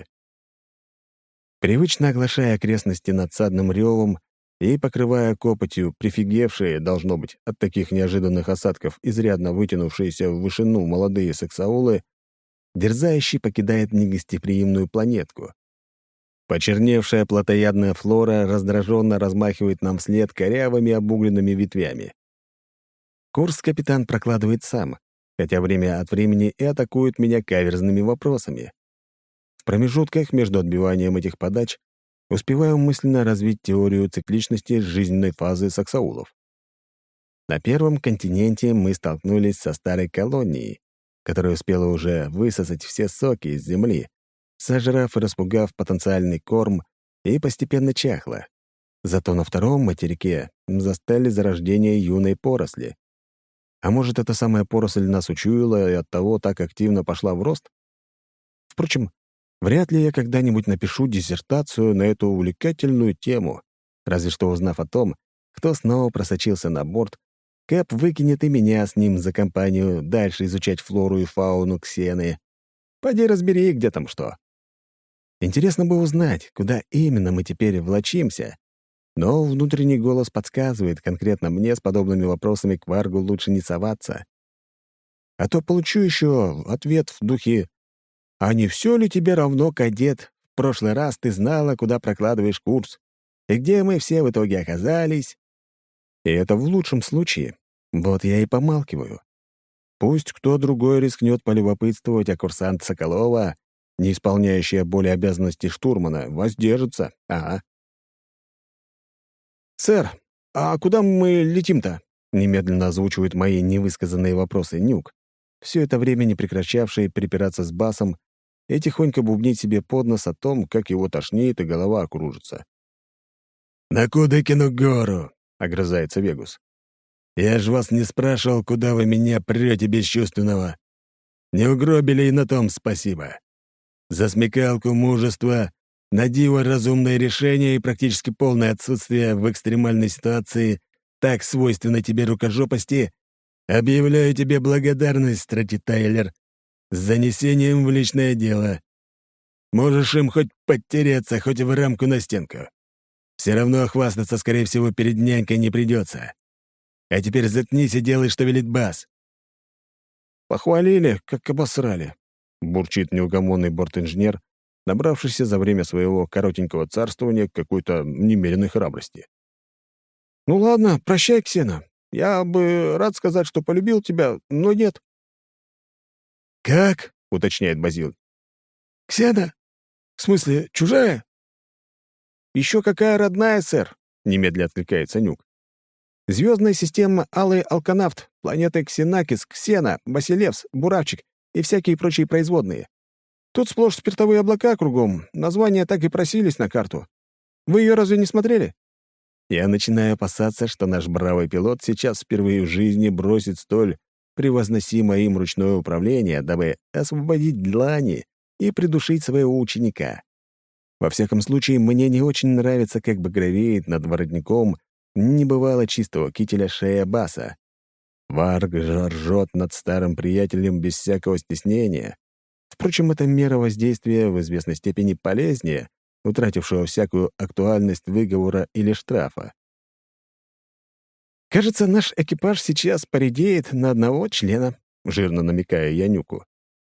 Привычно оглашая окрестности надсадным ревом и покрывая копотью прифигевшие, должно быть, от таких неожиданных осадков изрядно вытянувшиеся в вышину молодые саксаулы, дерзающий покидает негостеприимную планетку. Почерневшая плотоядная флора раздраженно размахивает нам вслед корявыми обугленными ветвями. Курс капитан прокладывает сам, хотя время от времени и атакует меня каверзными вопросами. В промежутках между отбиванием этих подач успеваю мысленно развить теорию цикличности жизненной фазы саксаулов. На первом континенте мы столкнулись со старой колонией, которая успела уже высосать все соки из земли, сожрав и распугав потенциальный корм, и постепенно чахла. Зато на втором материке застали зарождение юной поросли. А может, эта самая поросль нас учуяла и оттого так активно пошла в рост? Впрочем, вряд ли я когда-нибудь напишу диссертацию на эту увлекательную тему, разве что узнав о том, кто снова просочился на борт, Кэп выкинет и меня с ним за компанию дальше изучать флору и фауну Ксены. Поди разбери, где там что. Интересно бы узнать, куда именно мы теперь влачимся, но внутренний голос подсказывает конкретно мне с подобными вопросами к Варгу лучше не соваться. А то получу еще ответ в духе «А не все ли тебе равно, кадет? В прошлый раз ты знала, куда прокладываешь курс, и где мы все в итоге оказались?» И это в лучшем случае. Вот я и помалкиваю. Пусть кто другой рискнет полюбопытствовать, а курсант Соколова, не исполняющая более обязанности штурмана, воздержится. Ага. «Сэр, а куда мы летим-то?» — немедленно озвучивает мои невысказанные вопросы Нюк, все это время не прекращавший припираться с Басом и тихонько бубнить себе под нос о том, как его тошнит и голова окружится. «На Кудыкину гору!» — огрызается Вегус. «Я ж вас не спрашивал, куда вы меня прете бесчувственного. Не угробили, и на том спасибо. За смекалку, мужество, на диво разумное решение и практически полное отсутствие в экстремальной ситуации, так свойственно тебе рукожопости, объявляю тебе благодарность, Стратитайлер, с занесением в личное дело. Можешь им хоть подтереться, хоть и в рамку на стенку. Все равно хвастаться, скорее всего, перед нянькой не придется. А теперь заткнись и делай, что велит Бас». «Похвалили, как обосрали», — бурчит неугомонный бортинженер, набравшийся за время своего коротенького царствования какой-то немеренной храбрости. «Ну ладно, прощай, Ксена. Я бы рад сказать, что полюбил тебя, но нет». «Как?» — уточняет Базил. «Ксена? В смысле, чужая?» «Еще какая родная, сэр», — немедля откликается Нюк. «Звездная система Алый Алканавт, планеты Ксенакис, Ксена, Басилевс, Буравчик и всякие прочие производные. Тут сплошь спиртовые облака кругом, названия так и просились на карту. Вы ее разве не смотрели?» Я начинаю опасаться, что наш бравый пилот сейчас впервые в жизни бросит столь превозносимое им ручное управление, дабы освободить длани и придушить своего ученика. Во всяком случае, мне не очень нравится, как багровеет над воротником небывало чистого кителя шея Баса. Варг же ржет над старым приятелем без всякого стеснения. Впрочем, эта мера воздействия в известной степени полезнее, утратившего всякую актуальность выговора или штрафа. «Кажется, наш экипаж сейчас поредеет на одного члена», — жирно намекая я Нюку.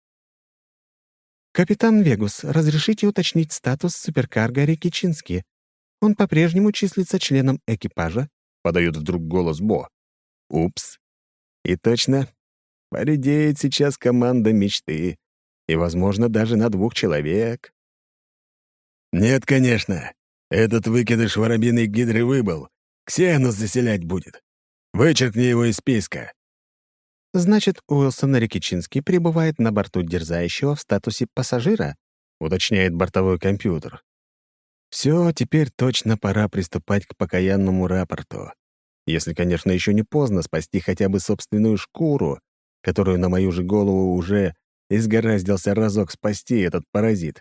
«Капитан Вегус, разрешите уточнить статус суперкарго Рикичински? Он по-прежнему числится членом экипажа?» — подает вдруг голос Бо. «Упс. И точно. Поредеет сейчас команда мечты. И, возможно, даже на двух человек». «Нет, конечно. Этот выкидыш воробьиной гидры выбыл. Ксену заселять будет. Вычеркни его из списка». «Значит, Уилсон Рикичинский пребывает на борту Дерзающего в статусе пассажира?» — уточняет бортовой компьютер. «Все, теперь точно пора приступать к покаянному рапорту. Если, конечно, еще не поздно спасти хотя бы собственную шкуру, которую на мою же голову уже изгораздился разок спасти этот паразит».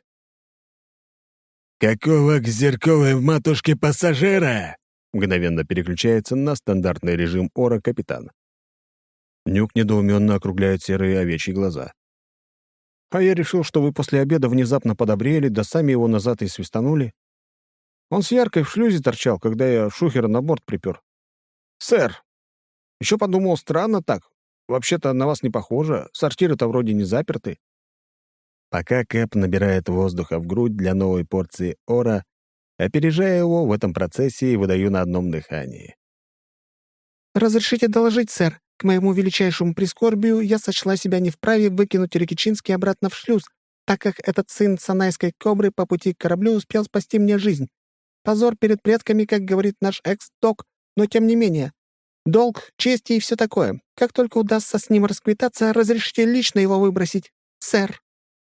«Какого к зерковой матушке пассажира?» Мгновенно переключается на стандартный режим ора капитан. Нюк недоуменно округляет серые овечьи глаза. «А я решил, что вы после обеда внезапно подобрели, да сами его назад и свистанули. Он с Яркой в шлюзе торчал, когда я Шухера на борт припер. Сэр, еще подумал, странно так. Вообще-то на вас не похоже, сортиры-то вроде не заперты». Пока Кэп набирает воздуха в грудь для новой порции ора, опережая его в этом процессе и выдаю на одном дыхании. «Разрешите доложить, сэр. К моему величайшему прискорбию я сочла себя не вправе выкинуть Рикичинский обратно в шлюз, так как этот сын санайской кобры по пути к кораблю успел спасти мне жизнь. Позор перед предками, как говорит наш экс-док, но тем не менее. Долг, честь и все такое. Как только удастся с ним расквитаться, разрешите лично его выбросить, сэр».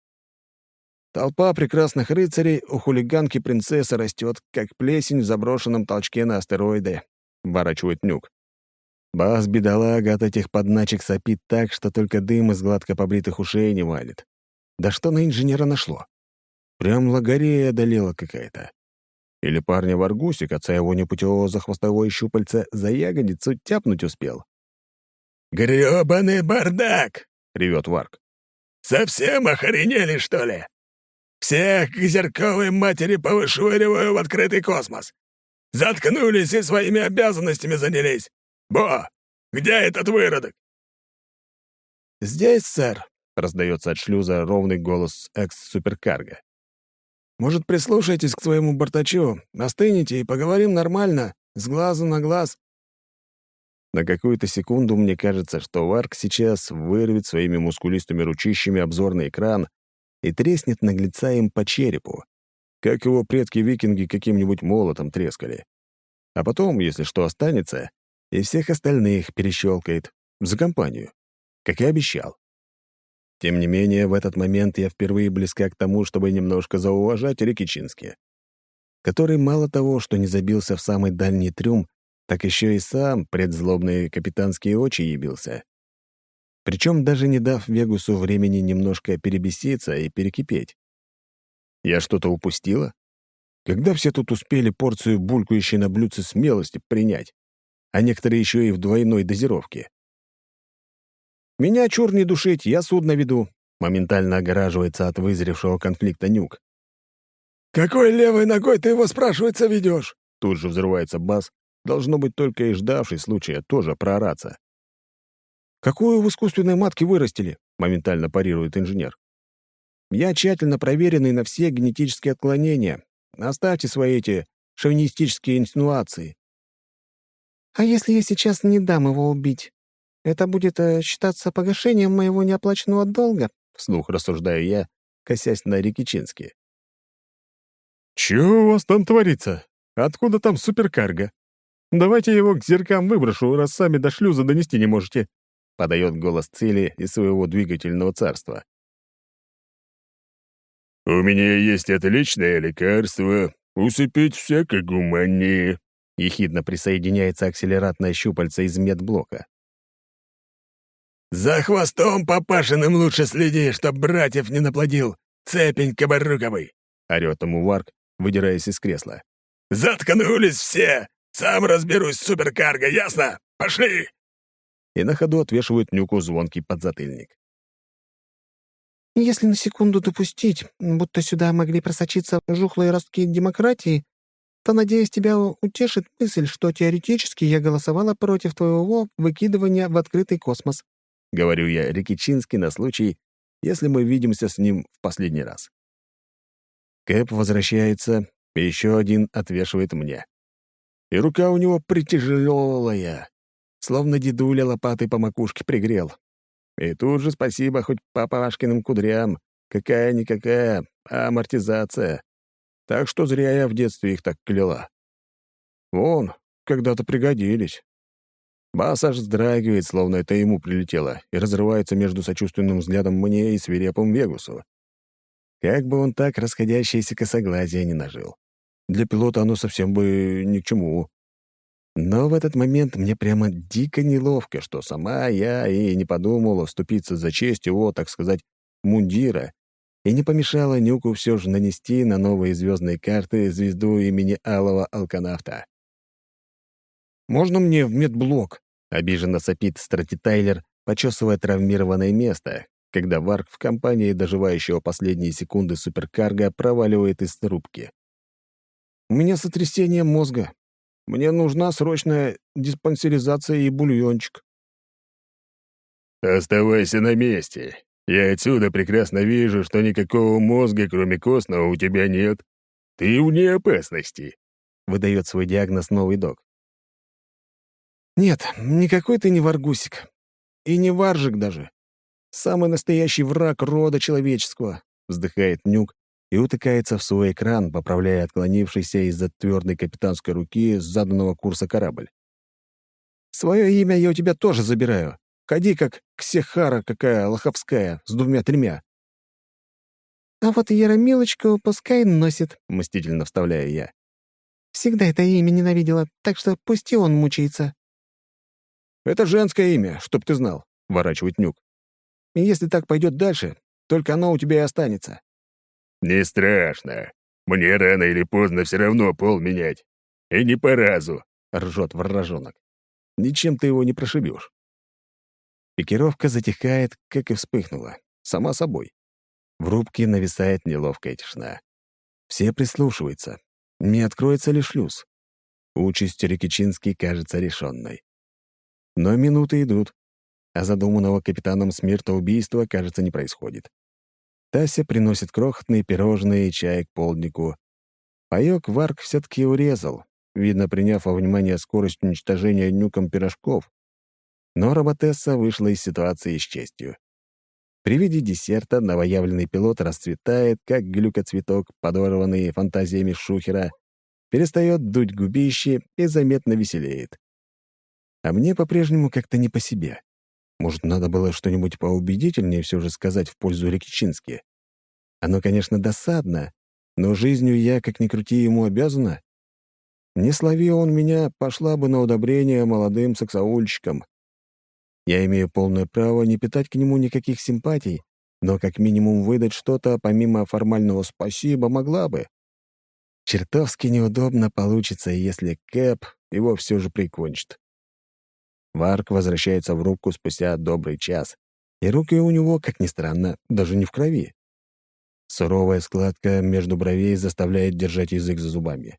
Толпа прекрасных рыцарей у хулиганки принцессы растет, как плесень в заброшенном толчке на астероиды, — ворачивает Нюк. Бас-бедолага от этих подначек сопит так, что только дым из гладко побритых ушей не валит. Да что на инженера нашло? Прям логарея одолела какая-то. Или парня Варгусик, отца его непутевого за хвостовое щупальце, за ягодицу тяпнуть успел. «Грёбаный бардак!» — ревет Варг. «Совсем охренели, что ли? Всех к зерковой матери повышвыриваю в открытый космос. Заткнулись и своими обязанностями занялись. Бо, где этот выродок?» «Здесь, сэр», — раздается от шлюза ровный голос экс-суперкарго. «Может, прислушайтесь к своему бортачу, остынете и поговорим нормально, с глазу на глаз». На какую-то секунду мне кажется, что Варк сейчас вырвет своими мускулистыми ручищами обзорный экран и треснет наглеца им по черепу, как его предки-викинги каким-нибудь молотом трескали. А потом, если что останется, и всех остальных перещелкает за компанию, как и обещал. Тем не менее, в этот момент я впервые близка к тому, чтобы немножко зауважать Рикичински, который мало того, что не забился в самый дальний трюм, так еще и сам предзлобные капитанские очи ебился. Причем даже не дав Вегусу времени немножко перебеситься и перекипеть. Я что-то упустила? Когда все тут успели порцию булькающей на блюдце смелости принять, а некоторые еще и в двойной дозировке? «Меня чур не душить, я судно веду», — моментально огораживается от вызревшего конфликта Нюк. «Какой левой ногой ты его, спрашивается, ведешь?» Тут же взрывается бас, должно быть только и ждавший случая тоже проораться. «Какую в искусственной матке вырастили?» — моментально парирует инженер. «Я тщательно проверенный на все генетические отклонения. Оставьте свои эти шовинистические инсинуации». «А если я сейчас не дам его убить, это будет э, считаться погашением моего неоплаченного долга?» — вслух рассуждаю я, косясь на Рикичински. «Чего у вас там творится? Откуда там суперкарго? Давайте его к зеркам выброшу, раз сами до шлюза донести не можете», — подает голос Цели из своего двигательного царства. «У меня есть отличное лекарство. Усыпить всяко гуманнее», — ехидно присоединяется акселератное щупальце из медблока. «За хвостом папашиным лучше следи, чтоб братьев не наплодил, цепень кабаруковый», — орёт ему Варк, выдираясь из кресла. «Заткнулись все! Сам разберусь с суперкарго, ясно? Пошли!» И на ходу отвешивает Нюку звонкий подзатыльник. «Если на секунду допустить, будто сюда могли просочиться жухлые ростки демократии, то, надеюсь, тебя утешит мысль, что теоретически я голосовала против твоего выкидывания в открытый космос», — говорю я Рикичински на случай, если мы видимся с ним в последний раз. Кэп возвращается, и еще один отвешивает мне. И рука у него притяжелая, словно дедуля лопатой по макушке пригрел. И тут же спасибо хоть папашкиным кудрям. Какая-никакая, а амортизация. Так что зря я в детстве их так кляла. Вон, когда-то пригодились. Бас аж вздрагивает, словно это ему прилетело, и разрывается между сочувственным взглядом мне и свирепым Вегусу. Как бы он так расходящееся косоглазие не нажил. Для пилота оно совсем бы ни к чему. Но в этот момент мне прямо дико неловко, что сама я и не подумала вступиться за честь его, так сказать, мундира, и не помешала Нюку все же нанести на новые звездные карты звезду имени Алого Алканавта. «Можно мне в медблок?» — обиженно сопит Стратитайлер, почесывая травмированное место, когда Варк в компании доживающего последние секунды суперкарго проваливает из рубки. «У меня сотрясение мозга. Мне нужна срочная диспансеризация и бульончик». «Оставайся на месте. Я отсюда прекрасно вижу, что никакого мозга, кроме костного, у тебя нет. Ты вне опасности», — выдает свой диагноз новый док. «Нет, никакой ты не варгусик. И не варжик даже. Самый настоящий враг рода человеческого», — вздыхает Нюк и утыкается в свой экран, поправляя отклонившийся из-за твердой капитанской руки с заданного курса корабль. «Свое имя я у тебя тоже забираю. Ходи, как ксехара какая лоховская, с двумя-тремя». «А вот Яромилочку пускай носит», — мстительно вставляю я. «Всегда это имя ненавидела, так что пусти он мучается». «Это женское имя, чтоб ты знал», — ворачивает Нюк. «И если так пойдет дальше, только оно у тебя и останется». «Не страшно. Мне рано или поздно все равно пол менять. И не по разу», — ржет вражонок. «Ничем ты его не прошибешь». Пикировка затихает, как и вспыхнула. Сама собой. В рубке нависает неловкая тишина. Все прислушиваются. Не откроется ли шлюз? Участь Рикичински кажется решенной. Но минуты идут, а задуманного капитаном смертоубийства, кажется, не происходит. Тася приносит крохотные пирожные и чай к полднику. Паёк Варк все-таки урезал, видно, приняв во внимание скорость уничтожения Нюком пирожков. Но роботесса вышла из ситуации с честью. При виде десерта новоявленный пилот расцветает, как глюкоцветок, подорванный фантазиями Шухера, перестает дуть губище и заметно веселеет. А мне по-прежнему как-то не по себе. Может, надо было что-нибудь поубедительнее все же сказать в пользу Рикичински. Оно, конечно, досадно, но жизнью я, как ни крути, ему обязана. Не слови он меня, пошла бы на удобрение молодым саксаульщикам. Я имею полное право не питать к нему никаких симпатий, но как минимум выдать что-то помимо формального «спасибо» могла бы. Чертовски неудобно получится, если Кэп его все же прикончит. Варк возвращается в рубку спустя добрый час, и руки у него, как ни странно, даже не в крови. Суровая складка между бровей заставляет держать язык за зубами.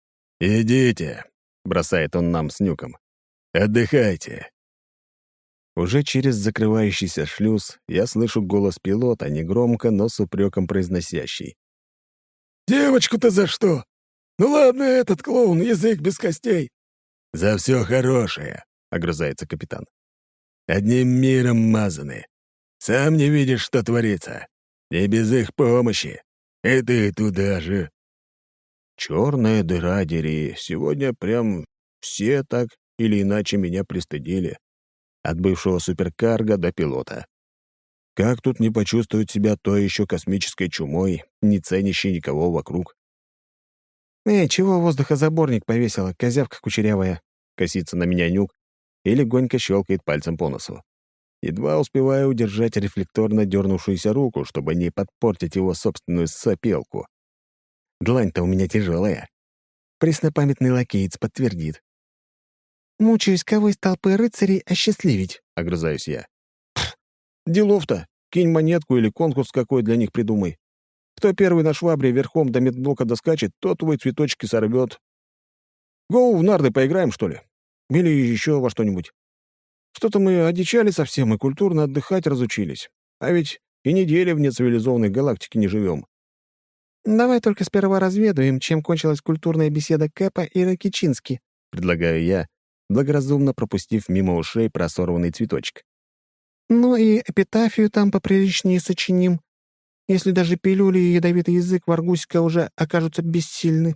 «Идите», — бросает он нам с Нюком. «Отдыхайте». Уже через закрывающийся шлюз я слышу голос пилота, негромко, но с упреком произносящий. «Девочку-то за что? Ну ладно, этот клоун, язык без костей». «За все хорошее», — огрызается капитан. «Одним миром мазаны. Сам не видишь, что творится. Не без их помощи. И ты туда же». Черная дыра, дери. Сегодня прям все так или иначе меня пристыдили. От бывшего суперкарго до пилота. Как тут не почувствовать себя той еще космической чумой, не ценящей никого вокруг? «Эй, чего воздухозаборник повесила, козявка кучерявая?» Косится на меня Нюк и легонько щелкает пальцем по носу. Едва успеваю удержать рефлекторно дернувшуюся руку, чтобы не подпортить его собственную сопелку. Длань-то у меня тяжелая. Преснопамятный лакеец подтвердит. «Мучаюсь, кого из толпы рыцарей осчастливить», — огрызаюсь я. «Пф, делов-то. Кинь монетку или конкурс какой для них придумай. Кто первый на швабре верхом до медблока доскачет, тот твой цветочки сорвет. Гоу, в нарды поиграем, что ли? Или еще во что-нибудь. Что-то мы одичали совсем и культурно отдыхать разучились. А ведь и недели вне цивилизованной галактики не живем». «Давай только сперва разведаем, чем кончилась культурная беседа Кэпа и Ракичински», — предлагаю я, благоразумно пропустив мимо ушей просорванный цветочек. «Ну и эпитафию там поприличнее сочиним, если даже пилюли и ядовитый язык Варгусика уже окажутся бессильны».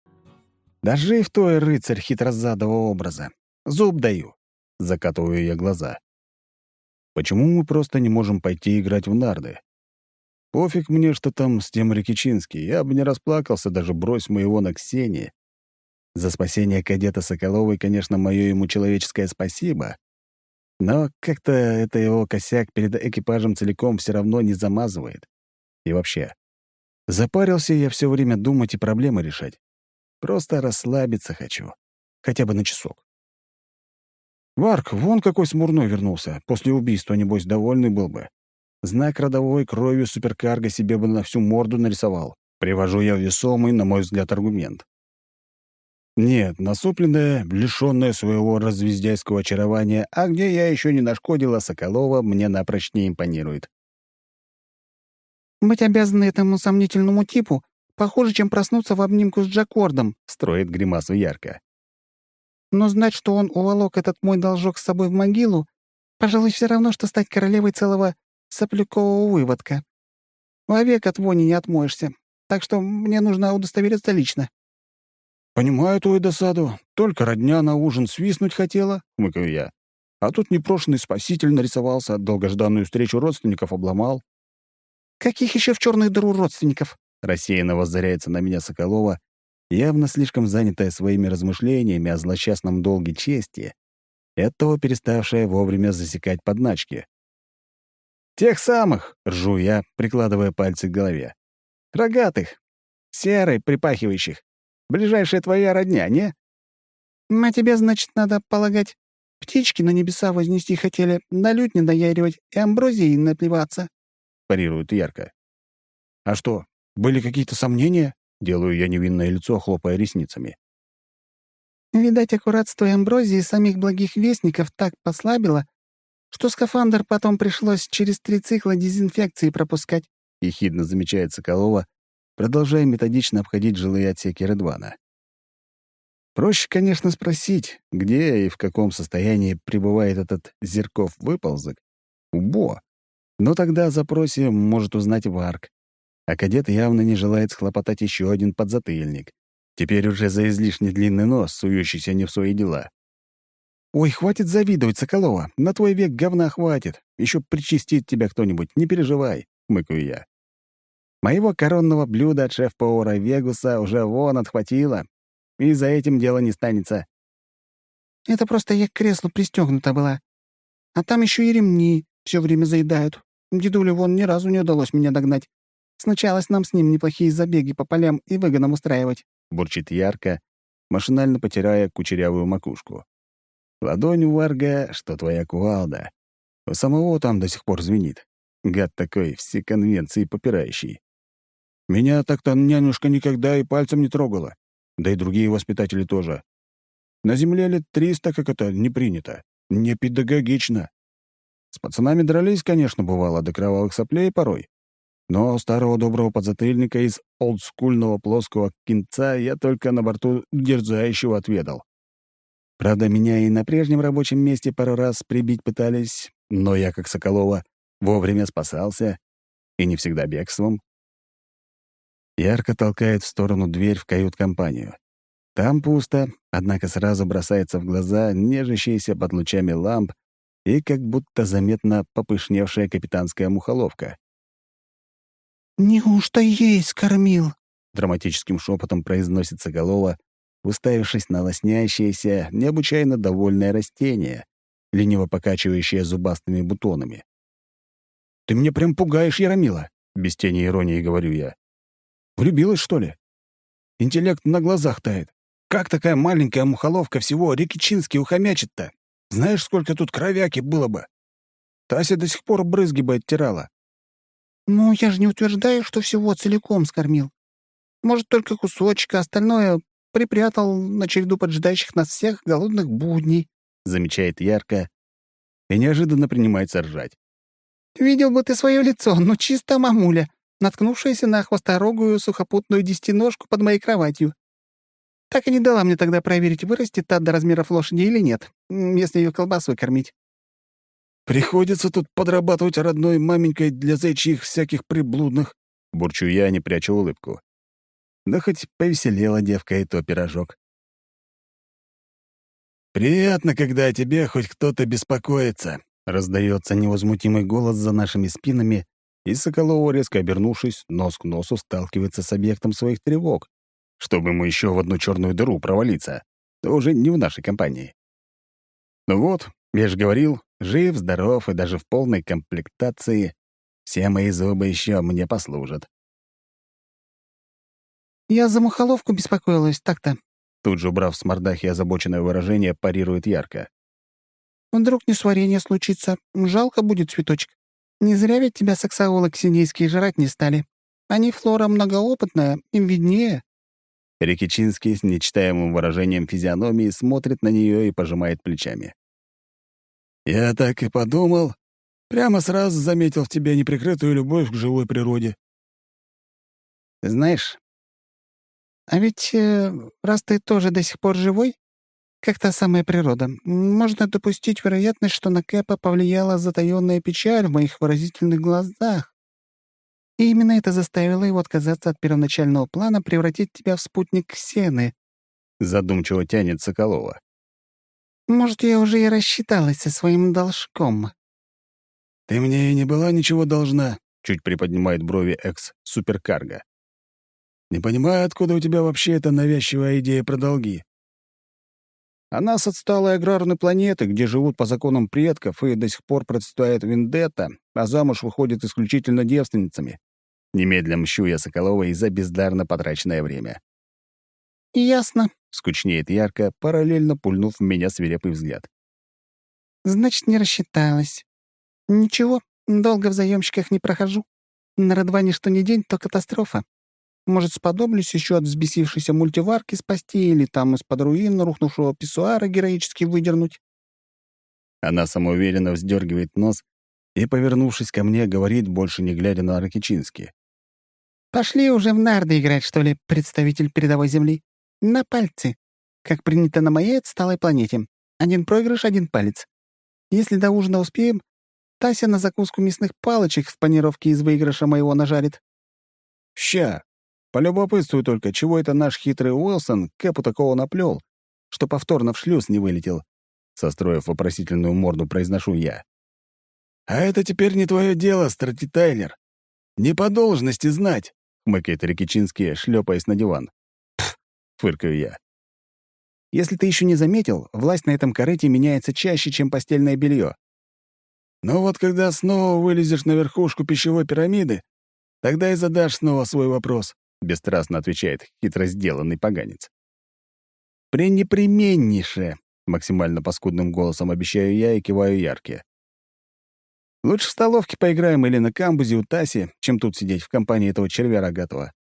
«Да жив твой рыцарь хитрозадого образа. Зуб даю», — закатываю я глаза. «Почему мы просто не можем пойти играть в нарды? Пофиг мне, что там с тем Рикичински, я бы не расплакался, даже брось моего на Ксении. За спасение кадета Соколовой, конечно, мое ему человеческое спасибо, но как-то это его косяк перед экипажем целиком все равно не замазывает. И вообще, запарился я все время думать и проблемы решать. Просто расслабиться хочу, хотя бы на часок. Варк, вон какой смурной вернулся, после убийства, небось, довольный был бы. Знак родовой кровью суперкарго себе бы на всю морду нарисовал. Привожу я весомый, на мой взгляд, аргумент. Нет, насупленная, лишённая своего развездяйского очарования, а где я еще не нашкодила Соколова, мне напрочь не импонирует. «Быть обязаны этому сомнительному типу похуже, чем проснуться в обнимку с Джакордом», — строит гримасу ярко. «Но знать, что он уволок этот мой должок с собой в могилу, пожалуй, все равно, что стать королевой целого соплюкового выводка. Вовек от вони не отмоешься, так что мне нужно удостовериться лично». «Понимаю твою досаду. Только родня на ужин свистнуть хотела», — хмыкаю я. «А тут непрошенный спаситель нарисовался, долгожданную встречу родственников обломал». «Каких еще в черную дыру родственников?» — рассеянно воззаряется на меня Соколова, явно слишком занятая своими размышлениями о злосчастном долге чести, и оттого переставшая вовремя засекать подначки. «Тех самых!» — ржу я, прикладывая пальцы к голове. «Рогатых, серой припахивающих. Ближайшая твоя родня, не?» «А тебе, значит, надо полагать, птички на небеса вознести хотели, на лютне наяривать и амброзией наплеваться», — парирует ярко. «А что, были какие-то сомнения?» — делаю я невинное лицо, хлопая ресницами. «Видать, аккурат с той амброзией самих благих вестников так послабило, что скафандр потом пришлось через три цикла дезинфекции пропускать», — ехидно замечает Соколова, продолжая методично обходить жилые отсеки Редвана. Проще, конечно, спросить, где и в каком состоянии пребывает этот Зерков-выползок. Убо. Но тогда о запросе может узнать Варк. А кадет явно не желает схлопотать еще один подзатыльник. Теперь уже за излишне длинный нос, сующийся не в свои дела. «Ой, хватит завидовать, Соколова. На твой век говна хватит. Еще причастит тебя кто-нибудь, не переживай», — хмыкаю я. «Моего коронного блюда от шеф-повара Вегуса уже вон отхватило, и за этим дело не станется». «Это просто я к креслу пристегнута была. А там еще и ремни все время заедают. Дедуле вон ни разу не удалось меня догнать. Случалось нам с ним неплохие забеги по полям и выгонам устраивать», — бурчит ярко, машинально потирая кучерявую макушку. Ладонь у Варга, что твоя кувалда. У самого там до сих пор звенит. Гад такой, все конвенции попирающий. Меня так-то нянюшка никогда и пальцем не трогала. Да и другие воспитатели тоже. На земле лет триста, как это, не принято. Не педагогично. С пацанами дрались, конечно, бывало, до кровавых соплей порой. Но старого доброго подзатыльника из олдскульного плоского кинца я только на борту дерзающего отведал. Правда, меня и на прежнем рабочем месте пару раз прибить пытались, но я, как Соколова, вовремя спасался, и не всегда бегством. Ярко толкает в сторону дверь в кают-компанию. Там пусто, однако сразу бросается в глаза нежащаяся под лучами ламп и как будто заметно попышневшая капитанская мухоловка. «Неужто есть кормил?» — драматическим шепотом произносит Соколова, уставившись на лоснящееся, необычайно довольное растение, лениво покачивающее зубастыми бутонами. «Ты меня прям пугаешь, Яромила!» — без тени иронии говорю я. «Влюбилась, что ли? Интеллект на глазах тает. Как такая маленькая мухоловка всего Рикичинский ухомячит-то? Знаешь, сколько тут кровяки было бы? Тася до сих пор брызги бы оттирала». «Ну, я же не утверждаю, что всего целиком скормил. Может, только кусочек, а остальное припрятал на череду поджидающих нас всех голодных будней», — замечает ярко и неожиданно принимается ржать. «Видел бы ты свое лицо, ну чисто мамуля, наткнувшаяся на хвосторогую сухопутную десятиножку под моей кроватью. Так и не дала мне тогда проверить, вырастет та до размеров лошади или нет, м, если ее колбасой кормить». «Приходится тут подрабатывать родной маменькой для зайчих всяких приблудных», — бурчу я, не прячу улыбку. Да хоть повеселела девка и то пирожок. «Приятно, когда о тебе хоть кто-то беспокоится», — раздается невозмутимый голос за нашими спинами, и Соколова, резко обернувшись, нос к носу сталкивается с объектом своих тревог, чтобы ему еще в одну черную дыру провалиться, то уже не в нашей компании. Ну вот, я же говорил, жив, здоров и даже в полной комплектации. Все мои зубы еще мне послужат. «Я за мухоловку беспокоилась, так-то. Тут же, убрав с мордахи озабоченное выражение, парирует ярко. Вдруг несварение случится, жалко будет цветочек. Не зря ведь тебя саксаолы ксенийские жрать не стали. Они флора многоопытная, им виднее». Рикичинский с нечитаемым выражением физиономии смотрит на нее и пожимает плечами. «Я так и подумал. Прямо сразу заметил в тебе неприкрытую любовь к живой природе». «Знаешь, а ведь э, раз ты тоже до сих пор живой, как та самая природа, можно допустить вероятность, что на Кэпа повлияла затаённая печаль в моих выразительных глазах. И именно это заставило его отказаться от первоначального плана превратить тебя в спутник Ксены». Задумчиво тянет Соколова. «Может, я уже и рассчиталась со своим должком». «Ты мне и не была ничего должна», — чуть приподнимает брови экс-суперкарго. «Не понимаю, откуда у тебя вообще эта навязчивая идея про долги». «А нас от отсталой аграрной планеты, где живут по законам предков и до сих пор процветает вендетта, а замуж выходят исключительно девственницами». Немедленно мщу я Соколовой за бездарно потраченное время. «Ясно», — скучнеет ярко, параллельно пульнув в меня свирепый взгляд. «Значит, не рассчиталась. Ничего, долго в заемщиках не прохожу. На Радване что ни день, то катастрофа. Может, сподоблюсь еще от взбесившейся мультиварки спасти или там из-под руин рухнувшего писсуара героически выдернуть». Она самоуверенно вздергивает нос и, повернувшись ко мне, говорит, больше не глядя на Ракичински. «Пошли уже в нарды играть, что ли, представитель передовой земли? На пальцы. Как принято на моей отсталой планете. Один проигрыш, один палец. Если до ужина успеем, Тася на закуску мясных палочек в панировке из выигрыша моего нажарит». «Ща! Полюбопытствую только, чего это наш хитрый Уилсон Кэпу такого наплел, что повторно в шлюз не вылетел?» Состроив вопросительную морду, произношу я. «А это теперь не твое дело, Страти Тайлер. Не по должности знать», — хмыкает Рикичинский, шлепаясь на диван. «Пф!» — фыркаю я. «Если ты еще не заметил, власть на этом корыте меняется чаще, чем постельное белье». «Ну вот когда снова вылезешь на верхушку пищевой пирамиды, тогда и задашь снова свой вопрос», — бесстрастно отвечает хитро сделанный поганец. «Пренепременнейше», — максимально паскудным голосом обещаю я и киваю яркие. «Лучше в столовке поиграем или на камбузе у Таси, чем тут сидеть в компании этого червя рогатого.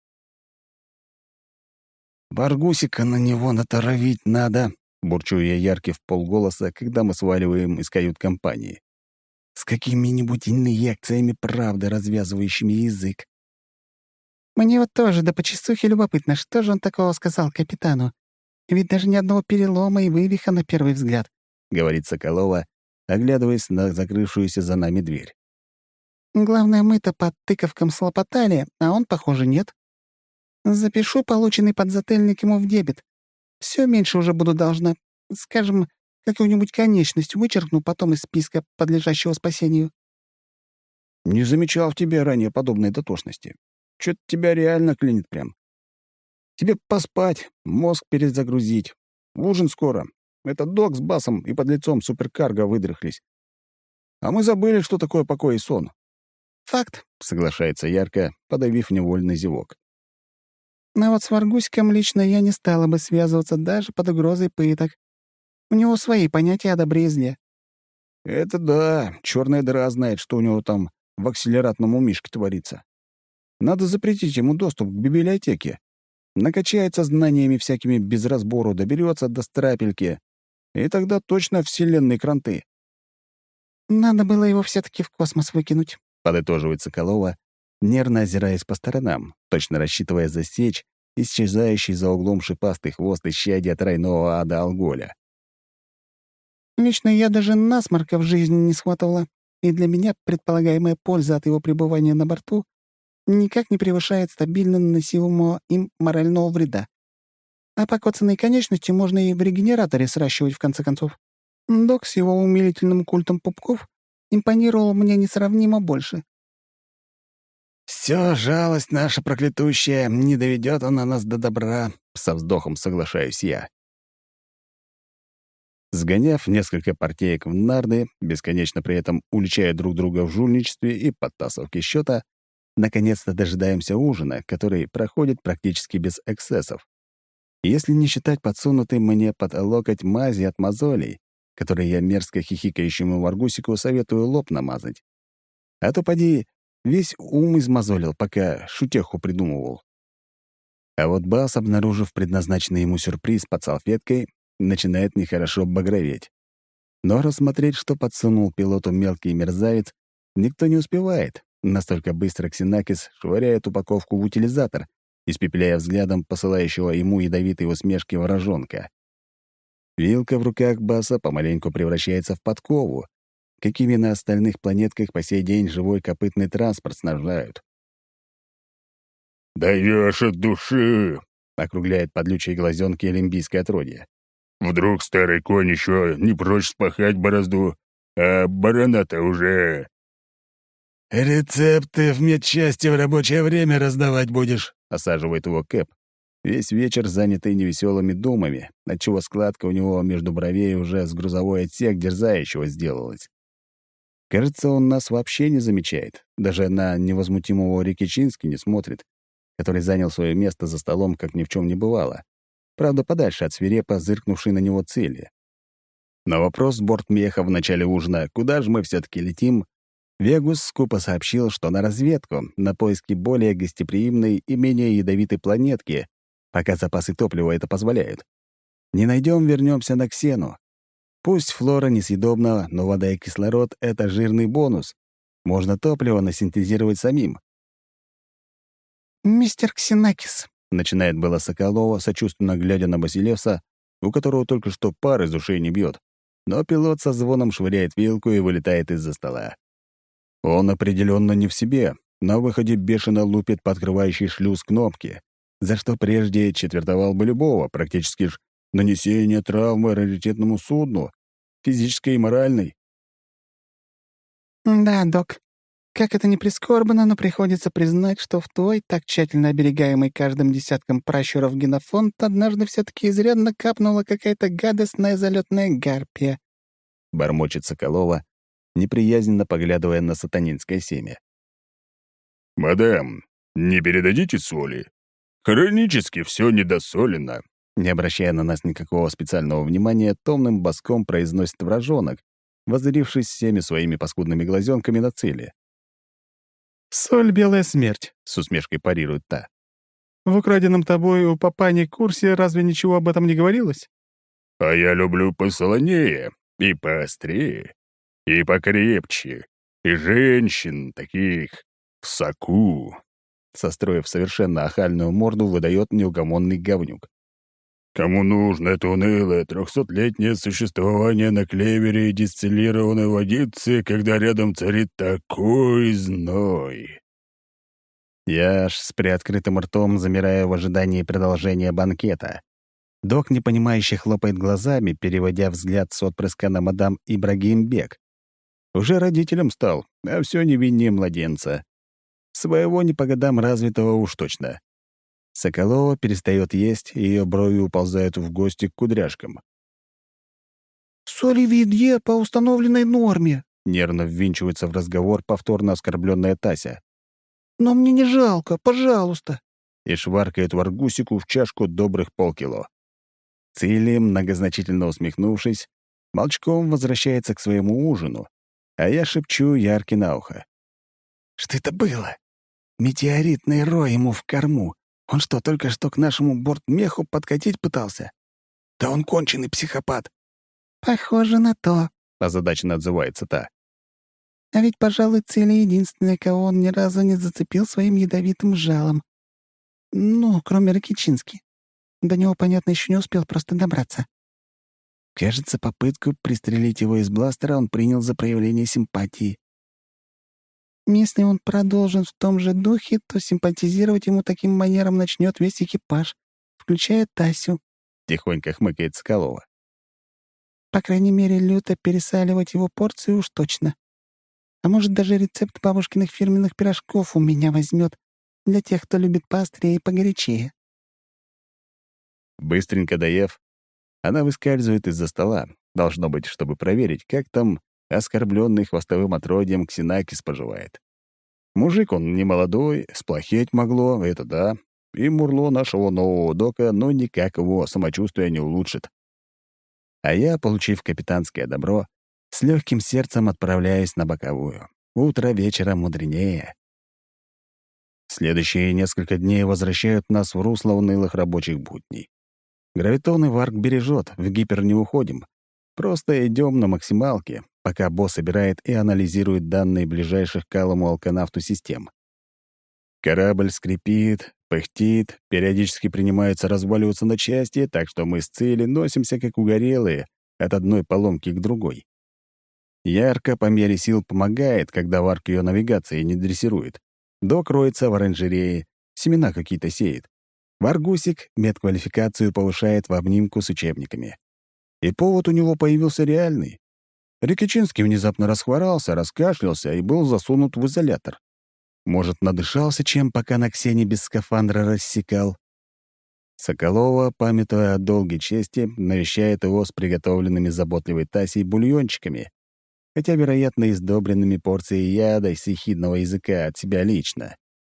«Баргусика на него натаровить надо», — бурчу я Ярке в полголоса, когда мы сваливаем из кают-компании. «С какими-нибудь инъекциями правды, развязывающими язык». Мне вот тоже до почесухи любопытно, что же он такого сказал капитану. Ведь даже ни одного перелома и вывиха на первый взгляд», — говорит Соколова, оглядываясь на закрывшуюся за нами дверь. «Главное, мы-то под тыковком слопотали, а он, похоже, нет. Запишу полученный подзатыльник ему в дебет. Все меньше уже буду должна. Скажем, какую-нибудь конечность вычеркну потом из списка, подлежащего спасению». «Не замечал в тебе ранее подобной дотошности. Чё-то тебя реально клинит прям. Тебе поспать, мозг перезагрузить. Ужин скоро. Это док с басом и подлецом суперкарго выдрыхлись. А мы забыли, что такое покой и сон». «Факт», — соглашается Ярко, подавив невольный зевок. «Но вот с Варгусиком лично я не стала бы связываться даже под угрозой пыток. У него свои понятия о добре и зле». «Это да, черная дыра знает, что у него там в акселератном умишке творится. Надо запретить ему доступ к библиотеке. Накачается знаниями всякими без разбору, доберется до страпельки. И тогда точно вселенные кранты». «Надо было его все таки в космос выкинуть», — подытоживает Соколова, нервно озираясь по сторонам, точно рассчитывая засечь исчезающий за углом шипастый хвост исчадия тройного ада Алголя. «Лично я даже насморка в жизни не схватывала, и для меня предполагаемая польза от его пребывания на борту никак не превышает стабильно наносимого им морального вреда. А покоцанные конечности можно и в регенераторе сращивать, в конце концов. Док с его умилительным культом пупков импонировал мне несравнимо больше». «Все, жалость наша проклятущая, не доведет она нас до добра», — со вздохом соглашаюсь я. Сгоняв несколько партеек в нарды, бесконечно при этом уличая друг друга в жульничестве и подтасовке счета, наконец-то дожидаемся ужина, который проходит практически без эксцессов. Если не считать подсунутой мне под локоть мази от мозолей, которые я мерзко хихикающему Варгусику советую лоб намазать. А то поди весь ум измозолил, пока шутеху придумывал. А вот Бас, обнаружив предназначенный ему сюрприз под салфеткой, начинает нехорошо багроветь. Но рассмотреть, что подсунул пилоту мелкий мерзавец, никто не успевает. Настолько быстро Ксенакис швыряет упаковку в утилизатор, испепеляя взглядом посылающего ему ядовитые усмешки ворожонка. Вилка в руках Баса помаленьку превращается в подкову, какими на остальных планетках по сей день живой копытный транспорт снабжают. «Даешь от души!» — округляет подлючие глазенки олимпийское отродье. «Вдруг старый конь еще не прочь спахать борозду, а барана-то уже...» «Рецепты в медчасти в рабочее время раздавать будешь», — осаживает его Кэп. Весь вечер занятый невеселыми думами, отчего складка у него между бровей уже с грузовой отсек дерзающего сделалась. Кажется, он нас вообще не замечает, даже на невозмутимого Рикичински не смотрит, который занял свое место за столом, как ни в чем не бывало. Правда, подальше от свирепо зыркнувшей на него цели. На вопрос бортмеха в начале ужина, куда же мы все-таки летим, Вегус скупо сообщил, что на разведку, на поиски более гостеприимной и менее ядовитой планетки, пока запасы топлива это позволяют. Не найдем, вернемся на Ксену. Пусть флора несъедобна, но вода и кислород — это жирный бонус. Можно топливо насинтезировать самим. «Мистер Ксенакис», — начинает было Соколова, сочувственно глядя на Басилевса, у которого только что пар из ушей не бьет, но пилот со звоном швыряет вилку и вылетает из-за стола. Он определенно не в себе, на выходе бешено лупит по открывающей шлюз кнопки, за что прежде четвертовал бы любого, практически ж нанесение травмы раритетному судну, физической и моральной. «Да, док. Как это ни прискорбно, но приходится признать, что в твой, так тщательно оберегаемый каждым десятком пращуров генофонд, однажды все таки изрядно капнула какая-то гадостная залетная гарпия», — бормочет Соколова, неприязненно поглядывая на сатанинское семя. «Мадам, не передадите соли? Хронически все недосолено». Не обращая на нас никакого специального внимания, томным боском произносит вражонок, воззрившись всеми своими паскудными глазенками на цели. «Соль — белая смерть», — с усмешкой парирует та. В украденном тобой у папани курсе разве ничего об этом не говорилось? А я люблю посолонее, и поострее, и покрепче, и женщин таких в соку. Состроив совершенно охальную морду, выдает неугомонный говнюк. Кому нужно это унылое трехсотлетнее существование на клевере и дистиллированной водице, когда рядом царит такой зной? Я аж с приоткрытым ртом замираю в ожидании продолжения банкета. Док, непонимающе, хлопает глазами, переводя взгляд с отпрыска на мадам Ибрагимбек. Уже родителем стал, а все невиннее младенца. Своего не по годам развитого уж точно. Соколова перестает есть, и ее брови уползают в гости к кудряшкам. «Соливидье по установленной норме», — нервно ввинчивается в разговор повторно оскорбленная Тася. «Но мне не жалко, пожалуйста». И шваркает варгусику в чашку добрых полкило. Цили, многозначительно усмехнувшись, молчком возвращается к своему ужину, а я шепчу Ярке на ухо. «Что это было? Метеоритный рой ему в корму. Он что, только что к нашему бортмеху подкатить пытался? Да он конченый психопат». «Похоже на то», — озадаченно отзывается та. «А ведь, пожалуй, Цили единственная, кого он ни разу не зацепил своим ядовитым жалом. Ну, кроме Ракичински. До него, понятно, еще не успел просто добраться». Кажется, попытку пристрелить его из бластера он принял за проявление симпатии. Если он продолжит в том же духе, то симпатизировать ему таким манером начнет весь экипаж, включая Тасю. Тихонько хмыкает Соколова. По крайней мере, люто пересаливать его порцию уж точно. А может, даже рецепт бабушкиных фирменных пирожков у меня возьмет для тех, кто любит поострее и погорячее. Быстренько доев, она выскальзывает из-за стола, должно быть, чтобы проверить, как там оскорбленный хвостовым отродьем Ксенакис поживает. Мужик он не молодой, сплохеть могло, это да, и мурло нашего нового дока, но никак его самочувствие не улучшит. А я, получив капитанское добро, с легким сердцем отправляюсь на боковую. Утро вечера мудренее. Следующие несколько дней возвращают нас в русло унылых рабочих будней. Гравитон и варк бережет, в гипер не уходим. Просто идем на максималке, пока босс собирает и анализирует данные ближайших к алому алканавту систем. Корабль скрипит, пыхтит, периодически принимается разваливаться на части, так что мы с Цили носимся как угорелые от одной поломки к другой. Ярко по мере сил помогает, когда варк ее навигации не дрессирует. Док роется в оранжерее, семена какие-то сеет. Варгусик медквалификацию повышает в обнимку с учебниками. И повод у него появился реальный. Рикичинский внезапно расхворался, раскашлялся и был засунут в изолятор. Может, надышался чем, пока на Ксении без скафандра рассекал. Соколова, памятуя о долгой чести, навещает его с приготовленными заботливой Тасей бульончиками, хотя, вероятно, издобренными порцией яда и ехидного языка от себя лично.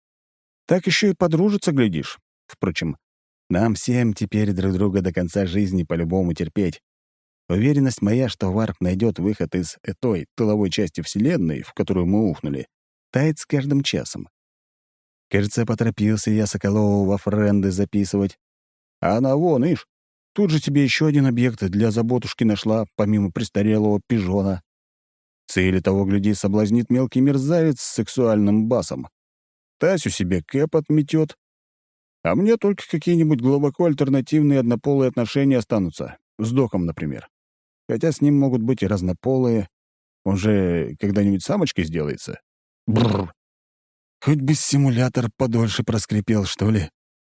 Так еще и подружиться, глядишь. Впрочем, нам всем теперь друг друга до конца жизни по-любому терпеть. Уверенность моя, что Варк найдет выход из этой тыловой части Вселенной, в которую мы ухнули, тает с каждым часом. Кажется, поторопился я Соколову во френды записывать. А она вон, ишь, тут же тебе еще один объект для заботушки нашла, помимо престарелого пижона. Цели того, гляди, соблазнит мелкий мерзавец с сексуальным басом. Тасю себе кэп отметет. А мне только какие-нибудь глубоко альтернативные однополые отношения останутся. С доком, например. Хотя с ним могут быть и разнополые. Он же когда-нибудь самочкой сделается. Бррр. Хоть бы симулятор подольше проскрипел, что ли.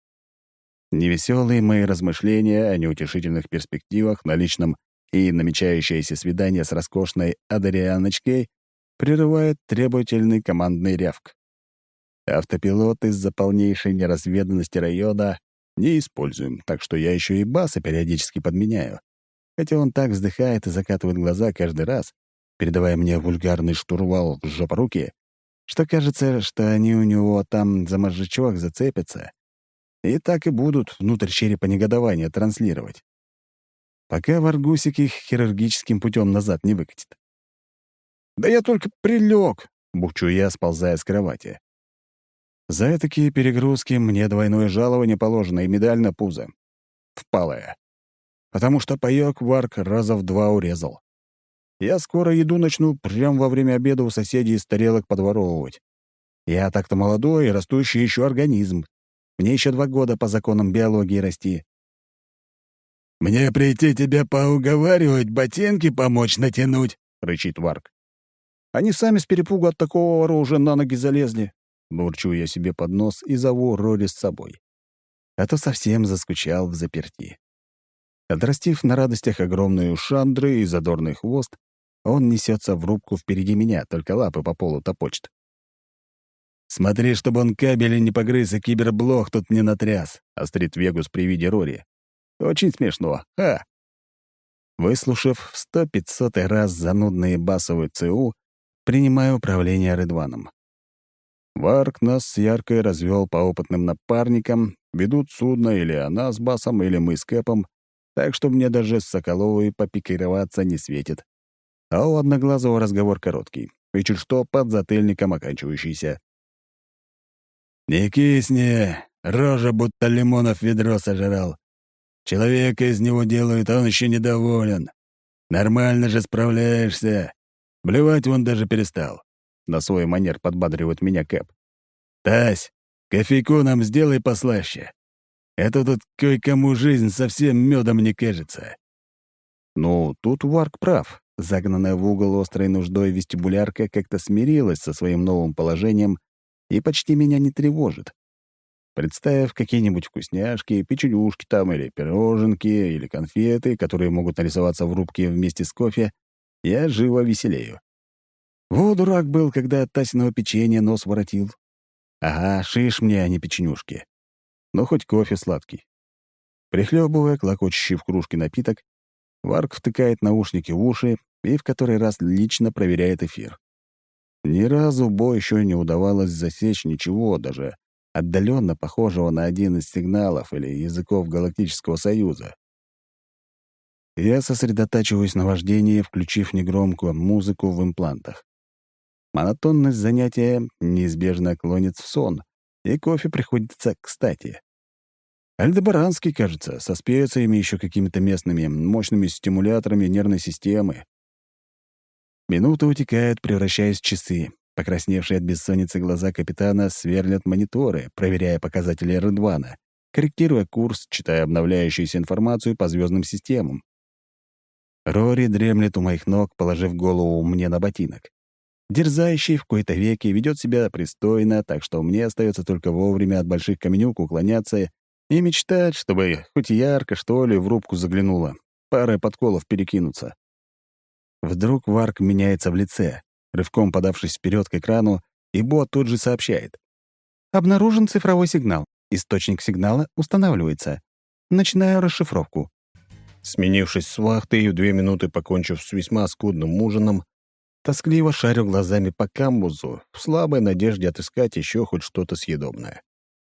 Невеселые мои размышления о неутешительных перспективах на личном и намечающееся свидание с роскошной Адарианочкой прерывает требовательный командный рявк. Автопилот из-за полнейшей неразведанности района не используем, так что я еще и баса периодически подменяю. Хотя он так вздыхает и закатывает глаза каждый раз, передавая мне вульгарный штурвал в жопоруки, что кажется, что они у него там за мозжечок зацепятся и так и будут внутрь черепа негодования транслировать. Пока Варгусик их хирургическим путем назад не выкатит. «Да я только прилег!» — бухчу я, сползая с кровати. За такие перегрузки мне двойное жалование положено и медаль на пузо. Впалая. Потому что паёк Варк раза в два урезал. Я скоро еду начну прямо во время обеда у соседей из тарелок подворовывать. Я так-то молодой и растущий еще организм. Мне еще два года по законам биологии расти. «Мне прийти тебя поуговаривать, ботинки помочь натянуть?» — рычит Варк. Они сами с перепугу от такого вора уже на ноги залезли. Бурчу я себе под нос и зову Рори с собой. А то совсем заскучал в заперти. Отрастив на радостях огромные ушандры и задорный хвост, он несется в рубку впереди меня, только лапы по полу топочет. «Смотри, чтобы он кабели не погрыз и киберблок тут не натряс», — острит Вегус при виде Рори. «Очень смешно. Ха!» Выслушав в сто пятьсотый раз занудные басовые ЦУ, принимаю управление Рыдваном. Варк нас с Яркой развел по опытным напарникам, ведут судно или она с Басом, или мы с Кэпом, так что мне даже с Соколовой попикироваться не светит. А у Одноглазого разговор короткий, и чуть что под затыльником оканчивающийся. «Не кисни, рожа будто лимонов ведро сожрал. Человека из него делают, а он еще недоволен. Нормально же справляешься. Блевать он даже перестал». На свой манер подбадривает меня Кэп. «Тась, кофейку нам сделай послаще. Это тут кое-кому жизнь совсем медом не кажется». Ну, тут Варк прав. Загнанная в угол острой нуждой вестибулярка как-то смирилась со своим новым положением и почти меня не тревожит. Представив какие-нибудь вкусняшки, печенюшки там, или пироженки, или конфеты, которые могут нарисоваться в рубке вместе с кофе, я живо веселею. Вот дурак был, когда от Тасиного печенья нос воротил. Ага, шиш мне, а не печенюшки. Но хоть кофе сладкий. Прихлебывая клокочущий в кружке напиток, Варк втыкает наушники в уши и в который раз лично проверяет эфир. Ни разу Бо еще не удавалось засечь ничего, даже отдаленно похожего на один из сигналов или языков Галактического Союза. Я сосредотачиваюсь на вождении, включив негромкую музыку в имплантах. Монотонность занятия неизбежно клонит в сон, и кофе приходится кстати. Альдебаранский, кажется, со специями, еще какими-то местными мощными стимуляторами нервной системы. Минуты утекают, превращаясь в часы. Покрасневшие от бессонницы глаза капитана сверлят мониторы, проверяя показатели Рыдвана, корректируя курс, читая обновляющуюся информацию по звездным системам. Рори дремлет у моих ног, положив голову мне на ботинок. Дерзающий в кои-то веки ведет себя пристойно, так что мне остается только вовремя от больших каменюк уклоняться и мечтать, чтобы хоть ярко, что ли, в рубку заглянула, парой подколов перекинуться. Вдруг Варк меняется в лице, рывком подавшись вперед к экрану, и Бо тут же сообщает. «Обнаружен цифровой сигнал. Источник сигнала устанавливается. Начинаю расшифровку». Сменившись с вахты и в две минуты покончив с весьма скудным ужином, тоскливо шарю глазами по камбузу в слабой надежде отыскать еще хоть что-то съедобное.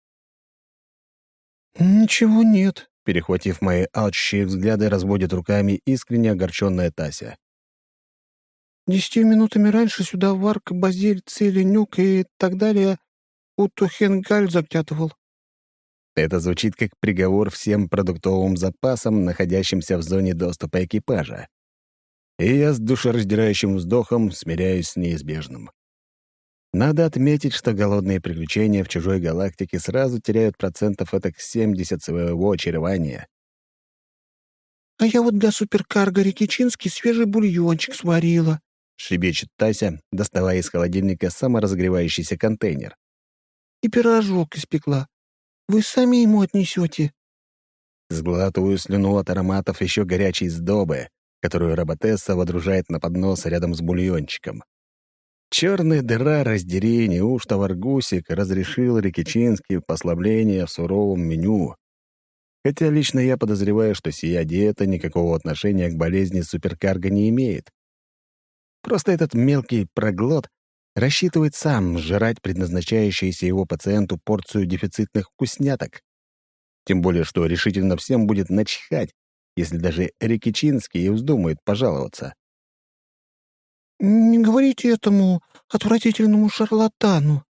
«Ничего нет», — перехватив мои алчущие взгляды, разводит руками искренне огорченная Тася. «Десятью минутами раньше сюда Варк, Базиль, Цили, Нюк и так далее Утухенгаль заглядывал». Это звучит как приговор всем продуктовым запасам, находящимся в зоне доступа экипажа. И я с душераздирающим вздохом смиряюсь с неизбежным. Надо отметить, что голодные приключения в чужой галактике сразу теряют процентов этак семьдесят своего очарования. «А я вот для суперкарго Рикичинский свежий бульончик сварила», — шебечет Тася, доставая из холодильника саморазогревающийся контейнер. «И пирожок испекла. Вы сами ему отнесете». Сглатываю слюну от ароматов еще горячей сдобы, которую роботесса водружает на поднос рядом с бульончиком. Черная дыра раздери, неужто Варгусик разрешил Рикичински послабление в суровом меню. Хотя лично я подозреваю, что сия диета никакого отношения к болезни суперкарго не имеет. Просто этот мелкий проглот рассчитывает сам жрать предназначающуюся его пациенту порцию дефицитных вкусняток. Тем более, что решительно всем будет начхать, если даже Рикичинский и вздумает пожаловаться. «Не говорите этому отвратительному шарлатану», —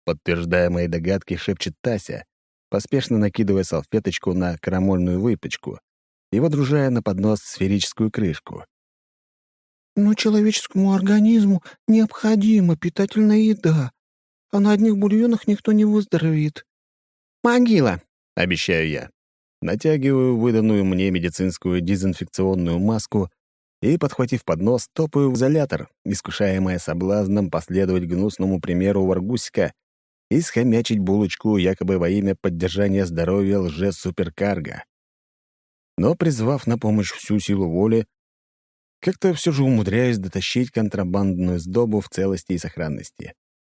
подтверждая мои догадки, шепчет Тася, поспешно накидывая салфеточку на карамельную выпечку и водружая на поднос сферическую крышку. «Но человеческому организму необходима питательная еда, а на одних бульонах никто не выздоровеет». «Могила!» — обещаю я. Натягиваю выданную мне медицинскую дезинфекционную маску и, подхватив поднос, топаю в изолятор, искушаемая соблазном последовать гнусному примеру Варгусика и схомячить булочку якобы во имя поддержания здоровья лже-суперкарго. Но, призвав на помощь всю силу воли, как-то все же умудряюсь дотащить контрабандную сдобу в целости и сохранности.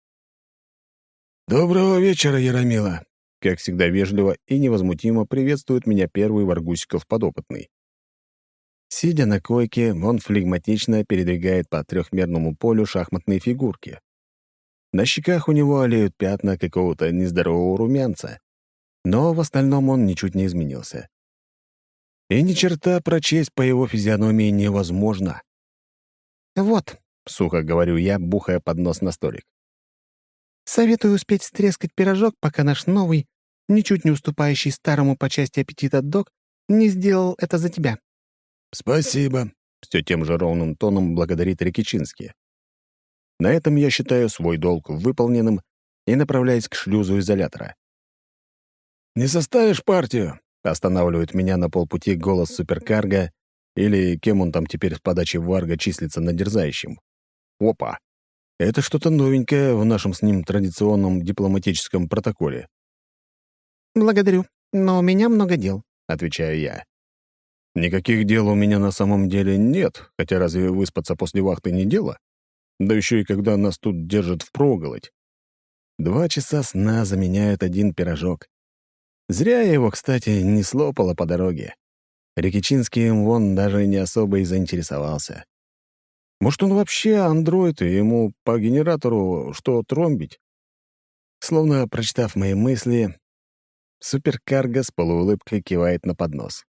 «Доброго вечера, Яромила!» Как всегда вежливо и невозмутимо приветствует меня первый Варгусиков подопытный. Сидя на койке, он флегматично передвигает по трехмерному полю шахматные фигурки. На щеках у него олеют пятна какого-то нездорового румянца, но в остальном он ничуть не изменился. И ни черта прочесть по его физиономии невозможно. «Вот», — сухо говорю я, бухая поднос на столик. «советую успеть стрескать пирожок, пока наш новый, ничуть не уступающий старому по части аппетита дог, не сделал это за тебя». «Спасибо», — все тем же ровным тоном благодарит Рикичинский. На этом я считаю свой долг выполненным и направляюсь к шлюзу изолятора. «Не составишь партию?» — останавливает меня на полпути голос суперкарго, или кем он там теперь с подачи Варга числится надерзающим. Опа! Это что-то новенькое в нашем с ним традиционном дипломатическом протоколе. «Благодарю, но у меня много дел», — отвечаю я. Никаких дел у меня на самом деле нет, хотя разве выспаться после вахты не дело? Да еще и когда нас тут держат впроголодь. Два часа сна заменяют один пирожок. Зря я его, кстати, не слопала по дороге. Рикичинский им вон даже не особо и заинтересовался. Может, он вообще андроид, и ему по генератору что тромбить? Словно прочитав мои мысли, суперкарго с полуулыбкой кивает на поднос.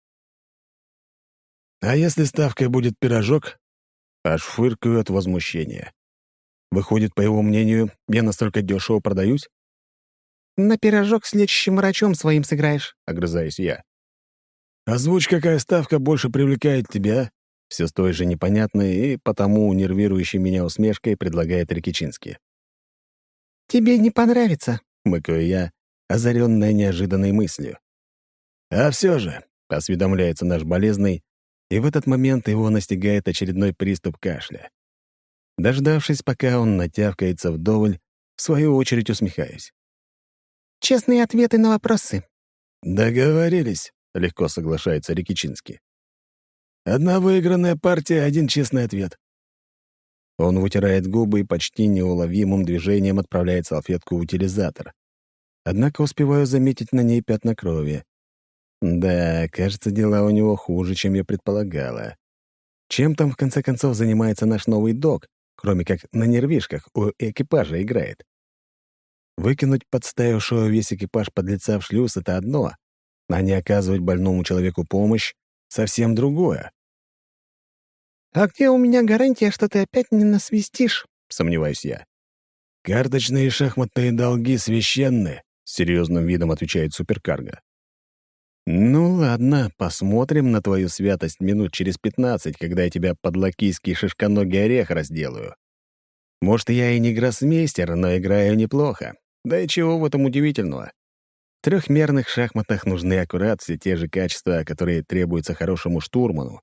«А если ставкой будет пирожок?» Аж фыркаю от возмущения. Выходит, по его мнению, я настолько дешево продаюсь? «На пирожок с лечащим врачом своим сыграешь», — огрызаюсь я. «Озвучь, какая ставка больше привлекает тебя?» Все с той же непонятной и потому нервирующей меня усмешкой предлагает Рикичинский. «Тебе не понравится», — мыкаю я, озаренная неожиданной мыслью. «А все же», — осведомляется наш болезный, и в этот момент его настигает очередной приступ кашля. Дождавшись, пока он натявкается вдоволь, в свою очередь усмехаюсь. «Честные ответы на вопросы». «Договорились», — легко соглашается Рикичинский. «Одна выигранная партия, один честный ответ». Он вытирает губы и почти неуловимым движением отправляет салфетку в утилизатор. Однако успеваю заметить на ней пятна крови. Да, кажется, дела у него хуже, чем я предполагала. Чем там, в конце концов, занимается наш новый дог, кроме как на нервишках у экипажа играет? Выкинуть подставившего весь экипаж подлеца в шлюз — это одно, а не оказывать больному человеку помощь — совсем другое. «А где у меня гарантия, что ты опять не насвистишь?» — сомневаюсь я. «Карточные и шахматные долги священны», — с серьезным видом отвечает суперкарго. «Ну ладно, посмотрим на твою святость минут через пятнадцать, когда я тебя под лакийский шишконогий орех разделаю. Может, я и не гроссмейстер, но играю неплохо. Да и чего в этом удивительного? В трехмерных шахматах нужны аккурат все те же качества, которые требуются хорошему штурману».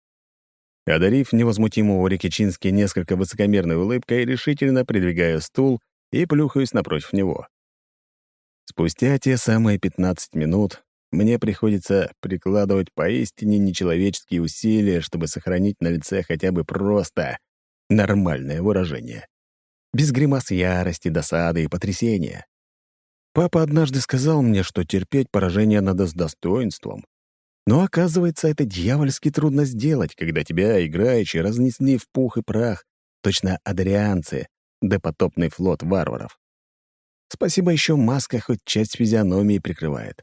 Одарив невозмутимого Рикичински несколько высокомерной улыбкой, решительно придвигаю стул и плюхаюсь напротив него. Спустя те самые пятнадцать минут мне приходится прикладывать поистине нечеловеческие усилия, чтобы сохранить на лице хотя бы просто нормальное выражение. Без гримас ярости, досады и потрясения. Папа однажды сказал мне, что терпеть поражение надо с достоинством. Но, оказывается, это дьявольски трудно сделать, когда тебя, играючи, разнесли в пух и прах, точно адрианцы, допотопный флот варваров. Спасибо, еще маска хоть часть физиономии прикрывает.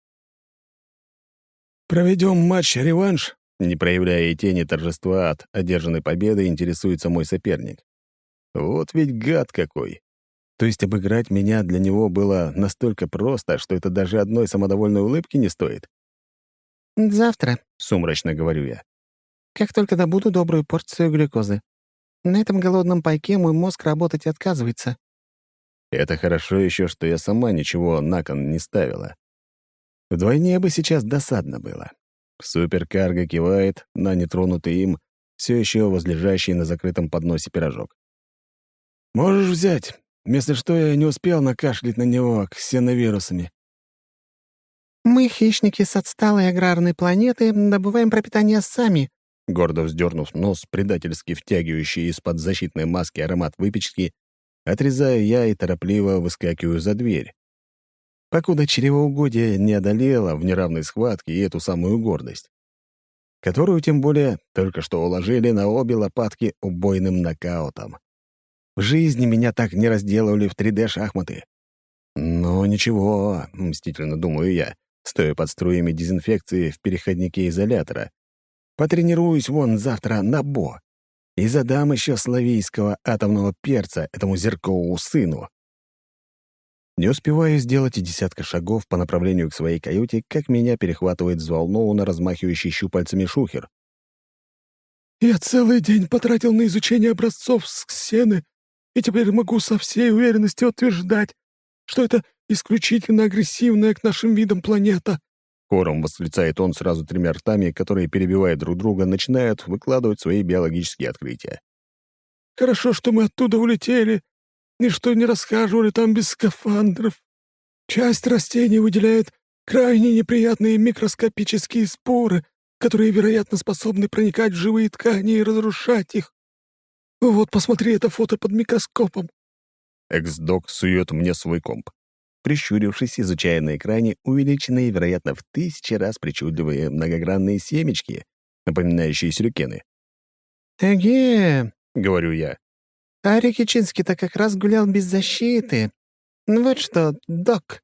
«Проведем матч-реванш?» Не проявляя и тени торжества от одержанной победы, интересуется мой соперник. Вот ведь гад какой. То есть обыграть меня для него было настолько просто, что это даже одной самодовольной улыбки не стоит? «Завтра», — сумрачно говорю я. как только добуду добрую порцию глюкозы. На этом голодном пайке мой мозг работать отказывается». Это хорошо еще, что я сама ничего на кон не ставила. Вдвойне бы сейчас досадно было. Суперкарго кивает на нетронутый им, все еще возлежащий на закрытом подносе пирожок. «Можешь взять. Если что, я не успел накашлять на него ксеновирусами». «Мы, хищники с отсталой аграрной планеты, добываем пропитание сами», Гордо вздернув нос, предательски втягивающий из-под защитной маски аромат выпечки, отрезаю я и торопливо выскакиваю за дверь. Покуда чревоугодие не одолело в неравной схватке и эту самую гордость, которую, тем более, только что уложили на обе лопатки убойным нокаутом. В жизни меня так не разделывали в три дэ-шахматы. Но ничего, мстительно думаю я, стоя под струями дезинфекции в переходнике изолятора. Потренируюсь вон завтра на бо и задам еще славийского атомного перца этому Зеркову сыну. Не успеваю сделать и десятка шагов по направлению к своей каюте, как меня перехватывает взволнованно размахивающий щупальцами шухер. «Я целый день потратил на изучение образцов с ксены, и теперь могу со всей уверенностью утверждать, что это исключительно агрессивная к нашим видам планета». Хором восклицает он сразу тремя ртами, которые, перебивая друг друга, начинают выкладывать свои биологические открытия. «Хорошо, что мы оттуда улетели, и что не расхаживали там без скафандров. Часть растений выделяет крайне неприятные микроскопические споры, которые, вероятно, способны проникать в живые ткани и разрушать их. Вот, посмотри это фото под микроскопом». Экс-док сует мне свой комп, прищурившись, изучая на экране увеличенные, вероятно, в тысячи раз причудливые многогранные семечки, напоминающие сюрикены. «Эге», — говорю я. «а Рикичинский-то как раз гулял без защиты. Ну вот что, док».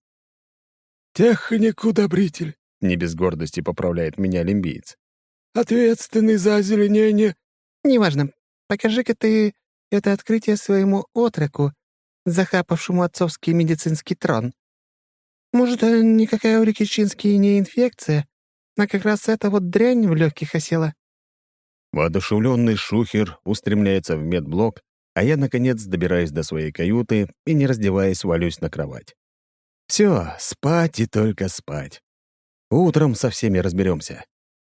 «Техник-удобритель», — не без гордости поправляет меня лимбиец. «ответственный за озеленение». «Неважно. Покажи-ка ты это открытие своему отроку, захапавшему отцовский медицинский трон. Может, э, никакая у Рикичинский не инфекция, а как раз эта вот дрянь в легких осела». Воодушевленный шухер устремляется в медблок, а я, наконец, добираюсь до своей каюты и, не раздеваясь, валюсь на кровать. Все, спать и только спать. Утром со всеми разберемся.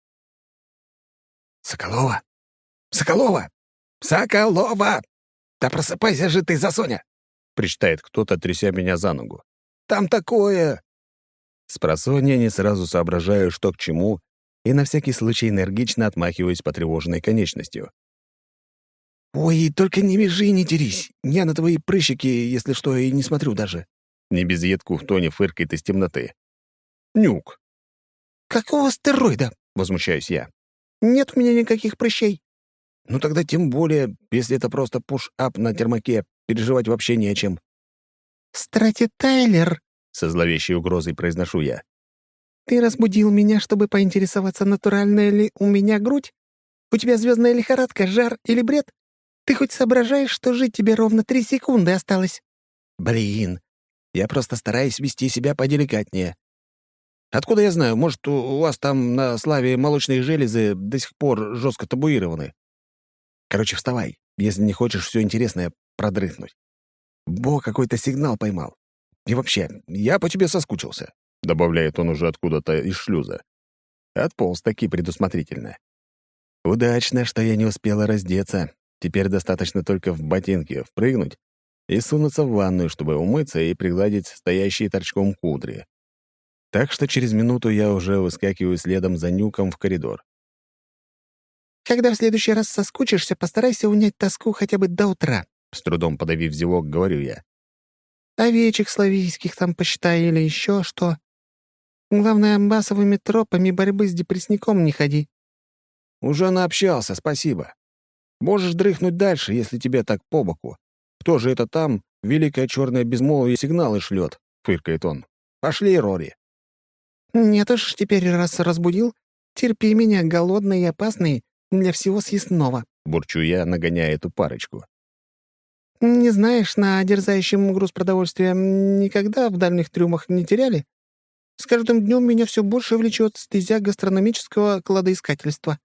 «Соколова! Соколова! Соколова! Да просыпайся же ты, Засоня!» — причитает кто-то, тряся меня за ногу. «Там такое!» Спросонья не сразу соображаю, что к чему, и на всякий случай энергично отмахиваюсь потревоженной конечностью. «Ой, только не вяжи и не дерись. Я на твои прыщики, если что, и не смотрю даже». Не без едку в тоне фыркает из темноты. «Нюк!» «Какого стероида?» — возмущаюсь я. «Нет у меня никаких прыщей». «Ну тогда тем более, если это просто пуш-ап на термаке, переживать вообще не о чем». «Страти Тайлер», — со зловещей угрозой произношу я. «ты разбудил меня, чтобы поинтересоваться, натуральная ли у меня грудь? У тебя звездная лихорадка, жар или бред? Ты хоть соображаешь, что жить тебе ровно три секунды осталось?» «Блин, я просто стараюсь вести себя поделикатнее. Откуда я знаю, может, у, у вас там на славе молочные железы до сих пор жестко табуированы? Короче, вставай, если не хочешь все интересное продрыхнуть. Бо какой-то сигнал поймал. И вообще, я по тебе соскучился», — добавляет он уже откуда-то из шлюза. Отполз таки предусмотрительно. «Удачно, что я не успела раздеться. Теперь достаточно только в ботинки впрыгнуть и сунуться в ванную, чтобы умыться и пригладить стоящие торчком кудри. Так что через минуту я уже выскакиваю следом за Нюком в коридор. «Когда в следующий раз соскучишься, постарайся унять тоску хотя бы до утра», С трудом подавив зевок, говорю я. «Овечек славийских там посчитай или еще что. Главное, басовыми тропами борьбы с депрессником не ходи». «Уже наобщался, спасибо. Можешь дрыхнуть дальше, если тебе так по боку. Кто же это там великое черное безмолвие сигналы шлет?» — фыркает он. «Пошли, Рори». «Нет уж, теперь раз разбудил, терпи меня, голодный и опасный, для всего съестного». Бурчу я, нагоняя эту парочку. Не знаешь, на дерзающем груз продовольствия никогда в дальних трюмах не теряли? С каждым днем меня все больше влечет стезя гастрономического кладоискательства».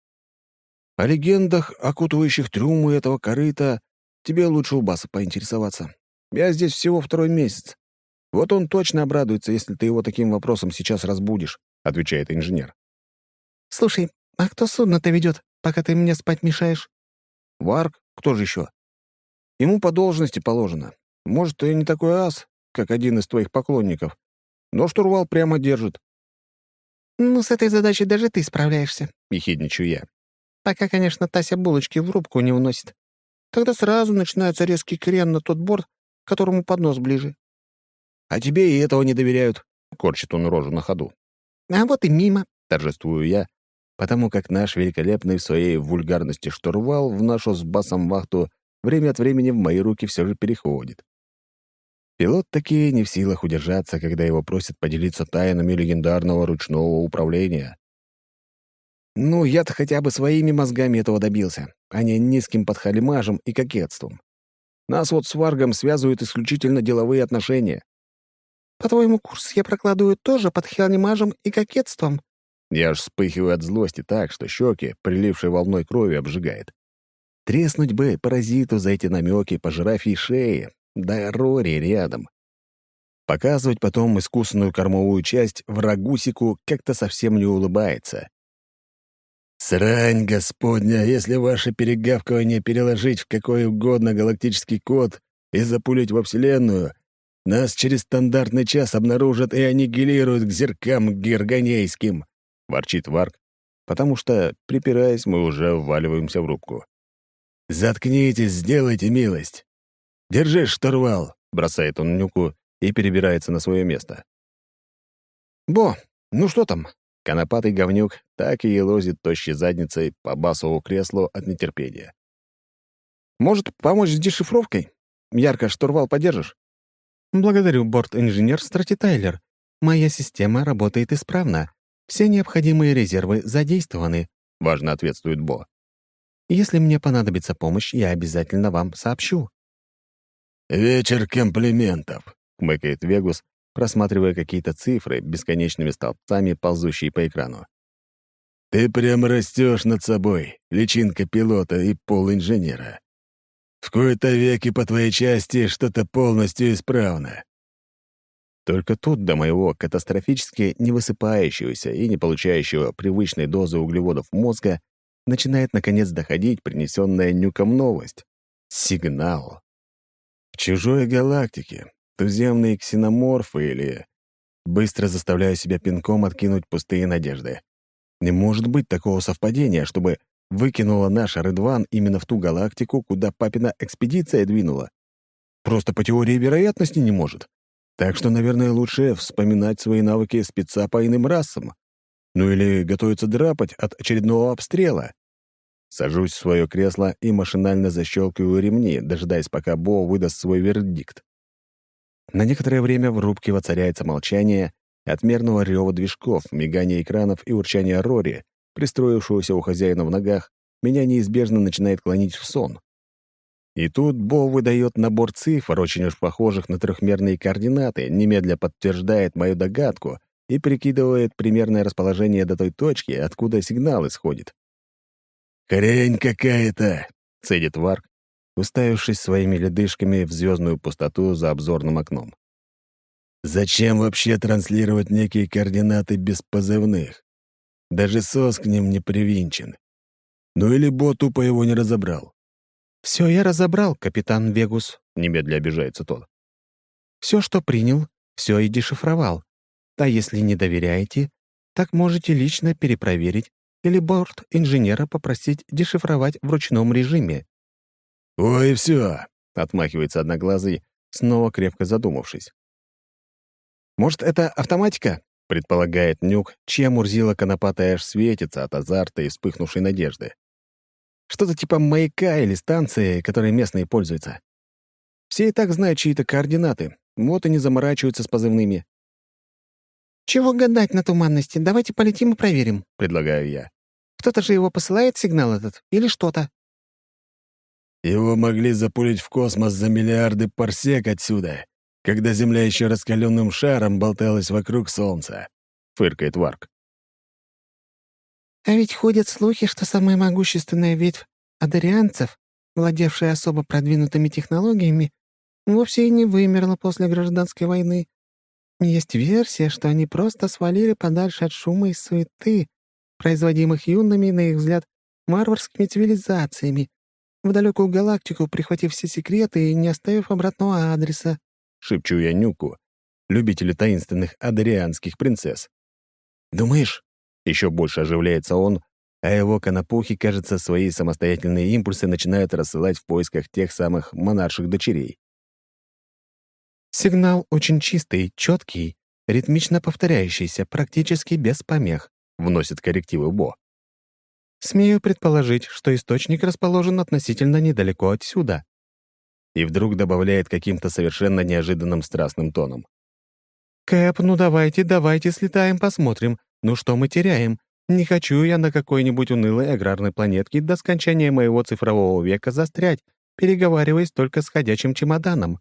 О легендах, окутывающих трюмы этого корыта, тебе лучше у Баса поинтересоваться. Я здесь всего второй месяц. Вот он точно обрадуется, если ты его таким вопросом сейчас разбудишь», — отвечает инженер. «Слушай, а кто судно-то ведет, пока ты мне спать мешаешь?» «Варк? Кто же еще? Ему по должности положено. Может, и не такой ас, как один из твоих поклонников, но штурвал прямо держит». «Ну, с этой задачей даже ты справляешься», — ехидничаю я. «пока, конечно, Тася булочки в рубку не уносит. Тогда сразу начинается резкий крен на тот борт, к которому поднос ближе». «А тебе и этого не доверяют», — корчит он рожу на ходу. «А вот и мимо», — торжествую я, потому как наш великолепный в своей вульгарности штурвал в нашу с Басом вахту время от времени в мои руки все же переходит. Пилот таки не в силах удержаться, когда его просят поделиться тайнами легендарного ручного управления. Ну, я-то хотя бы своими мозгами этого добился, а не низким подхалимажем и кокетством. Нас вот с Варгом связывают исключительно деловые отношения. «По-твоему, курс я прокладываю тоже под хелнимажем и кокетством?» Я аж вспыхиваю от злости так, что щеки, прилившей волной крови, обжигает. Треснуть бы паразиту за эти намеки по жирафьей шее, да Рори рядом. Показывать потом искусственную кормовую часть врагусику как-то совсем не улыбается. «Срань, господня, если ваше перегавкивание переложить в какой угодно галактический код и запулить во Вселенную, нас через стандартный час обнаружат и аннигилируют к зеркам герганейским», — ворчит Варк, потому что, припираясь, мы уже вваливаемся в рубку. «Заткнитесь, сделайте милость. Держи штурвал», — бросает он Нюку и перебирается на свое место. «Бо, ну что там?» Конопатый говнюк так и елозит тощей задницей по басовому креслу от нетерпения. «Может, помочь с дешифровкой? Ярко штурвал подержишь?» «Благодарю, борт-инженер Стратитайлер. Моя система работает исправно. Все необходимые резервы задействованы», — важно ответствует Бо. «Если мне понадобится помощь, я обязательно вам сообщу». «Вечер комплиментов», — хмыкает Вегус, просматривая какие-то цифры, бесконечными столбцами, ползущие по экрану. «Ты прямо растешь над собой, личинка пилота и полинженера. В кои-то веки по твоей части что-то полностью исправно». Только тут до моего катастрофически не высыпающегося и не получающего привычной дозы углеводов мозга начинает наконец доходить принесенная Нюком новость. Сигнал. В чужой галактике туземные ксеноморфы или... Быстро заставляю себя пинком откинуть пустые надежды. Не может быть такого совпадения, чтобы выкинула наш Редван именно в ту галактику, куда папина экспедиция двинула. Просто по теории вероятности не может. Так что, наверное, лучше вспоминать свои навыки спеца по иным расам. Ну или готовиться драпать от очередного обстрела. Сажусь в свое кресло и машинально защелкиваю ремни, дожидаясь, пока Бо выдаст свой вердикт. На некоторое время в рубке воцаряется молчание от мерного рева движков, мигания экранов и урчания Рори, пристроившегося у хозяина в ногах, меня неизбежно начинает клонить в сон. И тут Бо выдает набор цифр, очень уж похожих на трехмерные координаты, немедля подтверждает мою догадку и прикидывает примерное расположение до той точки, откуда сигнал исходит. «Хрень какая-то!» — цедит Варк, уставившись своими ледышками в звездную пустоту за обзорным окном. «Зачем вообще транслировать некие координаты без позывных? Даже сос к ним не привинчен. Ну или Бо тупо его не разобрал». «Все я разобрал, капитан Вегус», — немедля обижается тот. «Все, что принял, все и дешифровал. А если не доверяете, так можете лично перепроверить или борт-инженера попросить дешифровать в ручном режиме». «Ой, все!» — отмахивается одноглазый, снова крепко задумавшись. «Может, это автоматика?» — предполагает Нюк, чья мурзила конопатая аж светится от азарта и вспыхнувшей надежды. «Что-то типа маяка или станции, которые местные пользуются. Все и так знают чьи-то координаты, вот и не заморачиваются с позывными». «Чего гадать на туманности? Давайте полетим и проверим», — предлагаю я. «Кто-то же его посылает, сигнал этот, или что-то?» Его могли запулить в космос за миллиарды парсек отсюда, когда Земля еще раскаленным шаром болталась вокруг Солнца», — фыркает Варк. А ведь ходят слухи, что самая могущественная ветвь адарианцев, владевшая особо продвинутыми технологиями, вовсе и не вымерла после гражданской войны. Есть версия, что они просто свалили подальше от шума и суеты, производимых юными, на их взгляд, варварскими цивилизациями, в далекую галактику, прихватив все секреты и не оставив обратного адреса. Шепчу я Нюку, любителю таинственных адарианских принцесс. «Думаешь?» — еще больше оживляется он, а его конопухи, кажется, свои самостоятельные импульсы начинают рассылать в поисках тех самых монарших дочерей. Сигнал очень чистый, четкий, ритмично повторяющийся, практически без помех, вносит коррективы Бо. Смею предположить, что источник расположен относительно недалеко отсюда. И вдруг добавляет каким-то совершенно неожиданным страстным тоном. «Кэп, ну давайте, давайте слетаем, посмотрим. Ну что мы теряем? Не хочу я на какой-нибудь унылой аграрной планетке до скончания моего цифрового века застрять, переговариваясь только с ходячим чемоданом».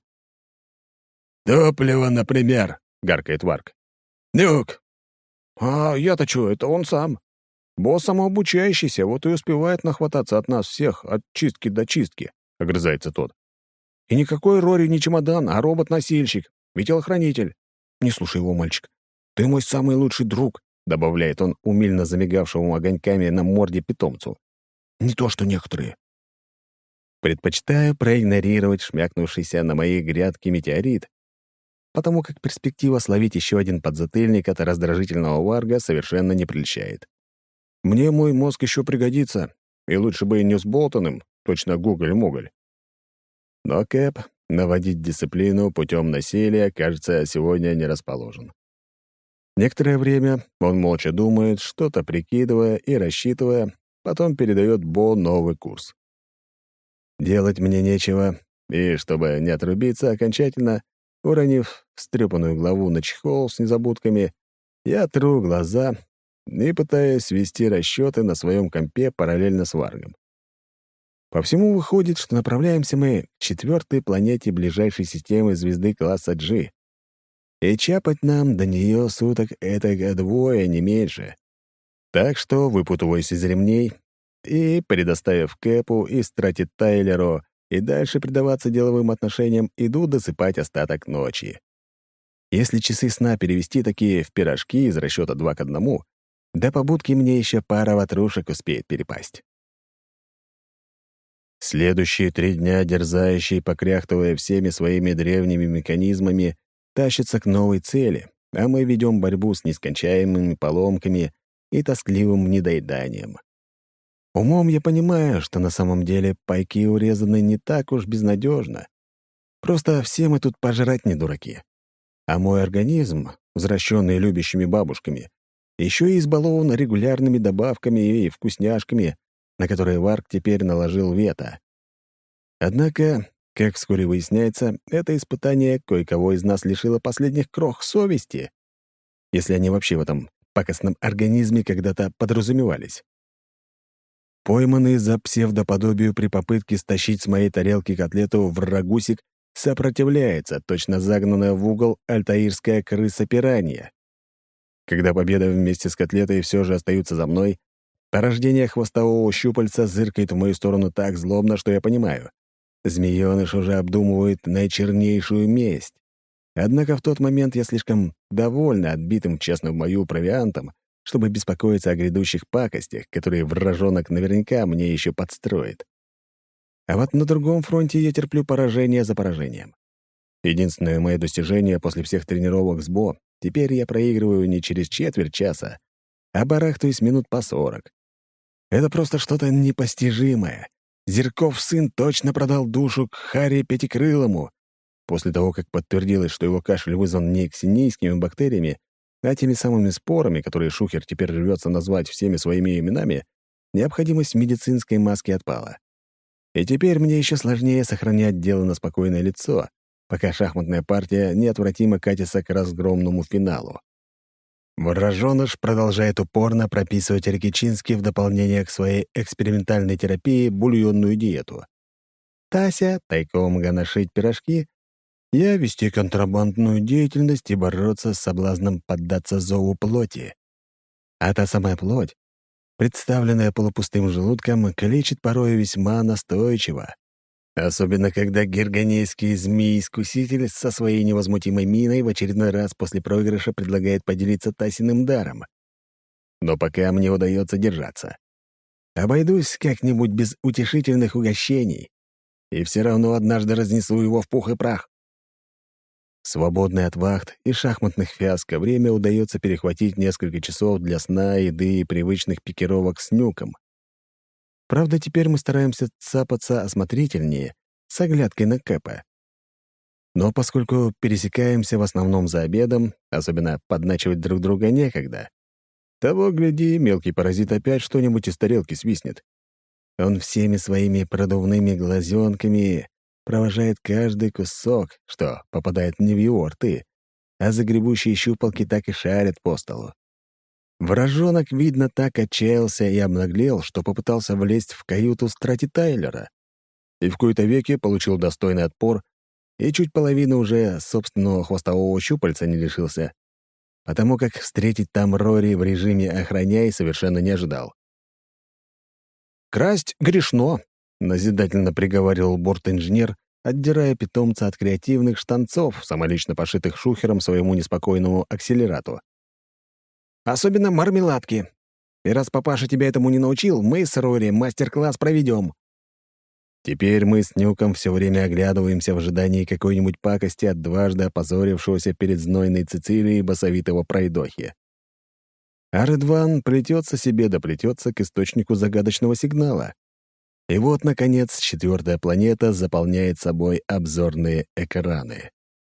«Топливо, например», — гаркает Варк. «Нюк!» «А я-то чё, это он сам. Босс самообучающийся, вот и успевает нахвататься от нас всех, от чистки до чистки», — огрызается тот. «И никакой Рори не чемодан, а робот-носильщик, ведь телохранитель. Не слушай его, мальчик. Ты мой самый лучший друг», — добавляет он умильно замигавшему огоньками на морде питомцу. «Не то что некоторые». Предпочитаю проигнорировать шмякнувшийся на мои грядки метеорит, потому как перспектива словить еще один подзатыльник от раздражительного варга совершенно не прельщает. «Мне мой мозг еще пригодится, и лучше бы и не сболтанным, точно гуголь-муголь». Но Кэп наводить дисциплину путем насилия, кажется, сегодня не расположен. Некоторое время он молча думает, что-то прикидывая и рассчитывая, потом передает Бо новый курс. Делать мне нечего, и, чтобы не отрубиться окончательно, уронив встрепанную главу на чехол с незабудками, я тру глаза и пытаюсь вести расчеты на своем компе параллельно с Варгом. По всему выходит, что направляемся мы к четвертой планете ближайшей системы звезды класса G. И чапать нам до нее суток этак двое, не меньше. Так что выпутываюсь из ремней и, предоставив Кэпу и Страти Тайлеру и дальше предаваться деловым отношениям, иду досыпать остаток ночи. Если часы сна перевести такие в пирожки из расчета два к одному, до побудки мне еще пара ватрушек успеет перепасть. Следующие три дня дерзающий, покряхтывая всеми своими древними механизмами, тащится к новой цели, а мы ведем борьбу с нескончаемыми поломками и тоскливым недоеданием. Умом я понимаю, что на самом деле пайки урезаны не так уж безнадежно. Просто все мы тут пожрать не дураки. А мой организм, взращенный любящими бабушками, еще и избалован регулярными добавками и вкусняшками, на которые Варк теперь наложил вето. Однако, как вскоре выясняется, это испытание кое-кого из нас лишило последних крох совести, если они вообще в этом пакостном организме когда-то подразумевались. Пойманный за псевдоподобию при попытке стащить с моей тарелки котлету врагусик сопротивляется, точно загнанная в угол альтаирская крыса-пиранья. Когда победа вместе с котлетой все же остаются за мной, порождение хвостового щупальца зыркает в мою сторону так злобно, что я понимаю. Змеёныш уже обдумывает наичернейшую месть. Однако в тот момент я слишком довольна отбитым честно в мою провиантом, чтобы беспокоиться о грядущих пакостях, которые вражонок наверняка мне еще подстроит. А вот на другом фронте я терплю поражение за поражением. Единственное мое достижение после всех тренировок с Бо — теперь я проигрываю не через четверть часа, а барахтаюсь минут по сорок. Это просто что-то непостижимое. Зерков сын точно продал душу к Харе Пятикрылому. После того, как подтвердилось, что его кашель вызван не ксенийскими бактериями, а теми самыми спорами, которые Шухер теперь рвется назвать всеми своими именами, необходимость в медицинской маске отпала. И теперь мне еще сложнее сохранять дело на спокойное лицо, пока шахматная партия неотвратимо катится к разгромному финалу. Вражоныш продолжает упорно прописывать Рикичински в дополнение к своей экспериментальной терапии бульонную диету. Тася тайком гоношить пирожки, я вести контрабандную деятельность и бороться с соблазном поддаться зову плоти. А та самая плоть, представленная полупустым желудком, калечит порой весьма настойчиво. Особенно, когда гирганейский змей-искуситель со своей невозмутимой миной в очередной раз после проигрыша предлагает поделиться Тасиным даром. Но пока мне удается держаться. Обойдусь как-нибудь без утешительных угощений, и все равно однажды разнесу его в пух и прах. Свободное от вахт и шахматных фиаско время удается перехватить несколько часов для сна, еды и привычных пикировок с Нюком. Правда, теперь мы стараемся цапаться осмотрительнее, с оглядкой на Кэпа. Но поскольку пересекаемся в основном за обедом, особенно подначивать друг друга некогда, того, гляди, мелкий паразит опять что-нибудь из тарелки свистнет. Он всеми своими продувными глазенками провожает каждый кусок, что попадает не в его рты, а загребущие щупалки так и шарят по столу. Вражонок, видно, так отчаялся и обнаглел, что попытался влезть в каюту Страти Тайлера. И в кои-то веки получил достойный отпор и чуть половины уже собственного хвостового щупальца не лишился, потому как встретить там Рори в режиме «охраняй» совершенно не ожидал. «Красть грешно», — назидательно приговаривал борт-инженер, отдирая питомца от креативных штанцов, самолично пошитых шухером своему неспокойному акселерату. «Особенно мармеладки. И раз папаша тебя этому не научил, мы с Рори мастер-класс проведем». Теперь мы с Нюком все время оглядываемся в ожидании какой-нибудь пакости от дважды опозорившегося перед знойной Цицилией басовитого пройдохи. А Рыдван плетется себе да плетется к источнику загадочного сигнала. И вот, наконец, четвертая планета заполняет собой обзорные экраны.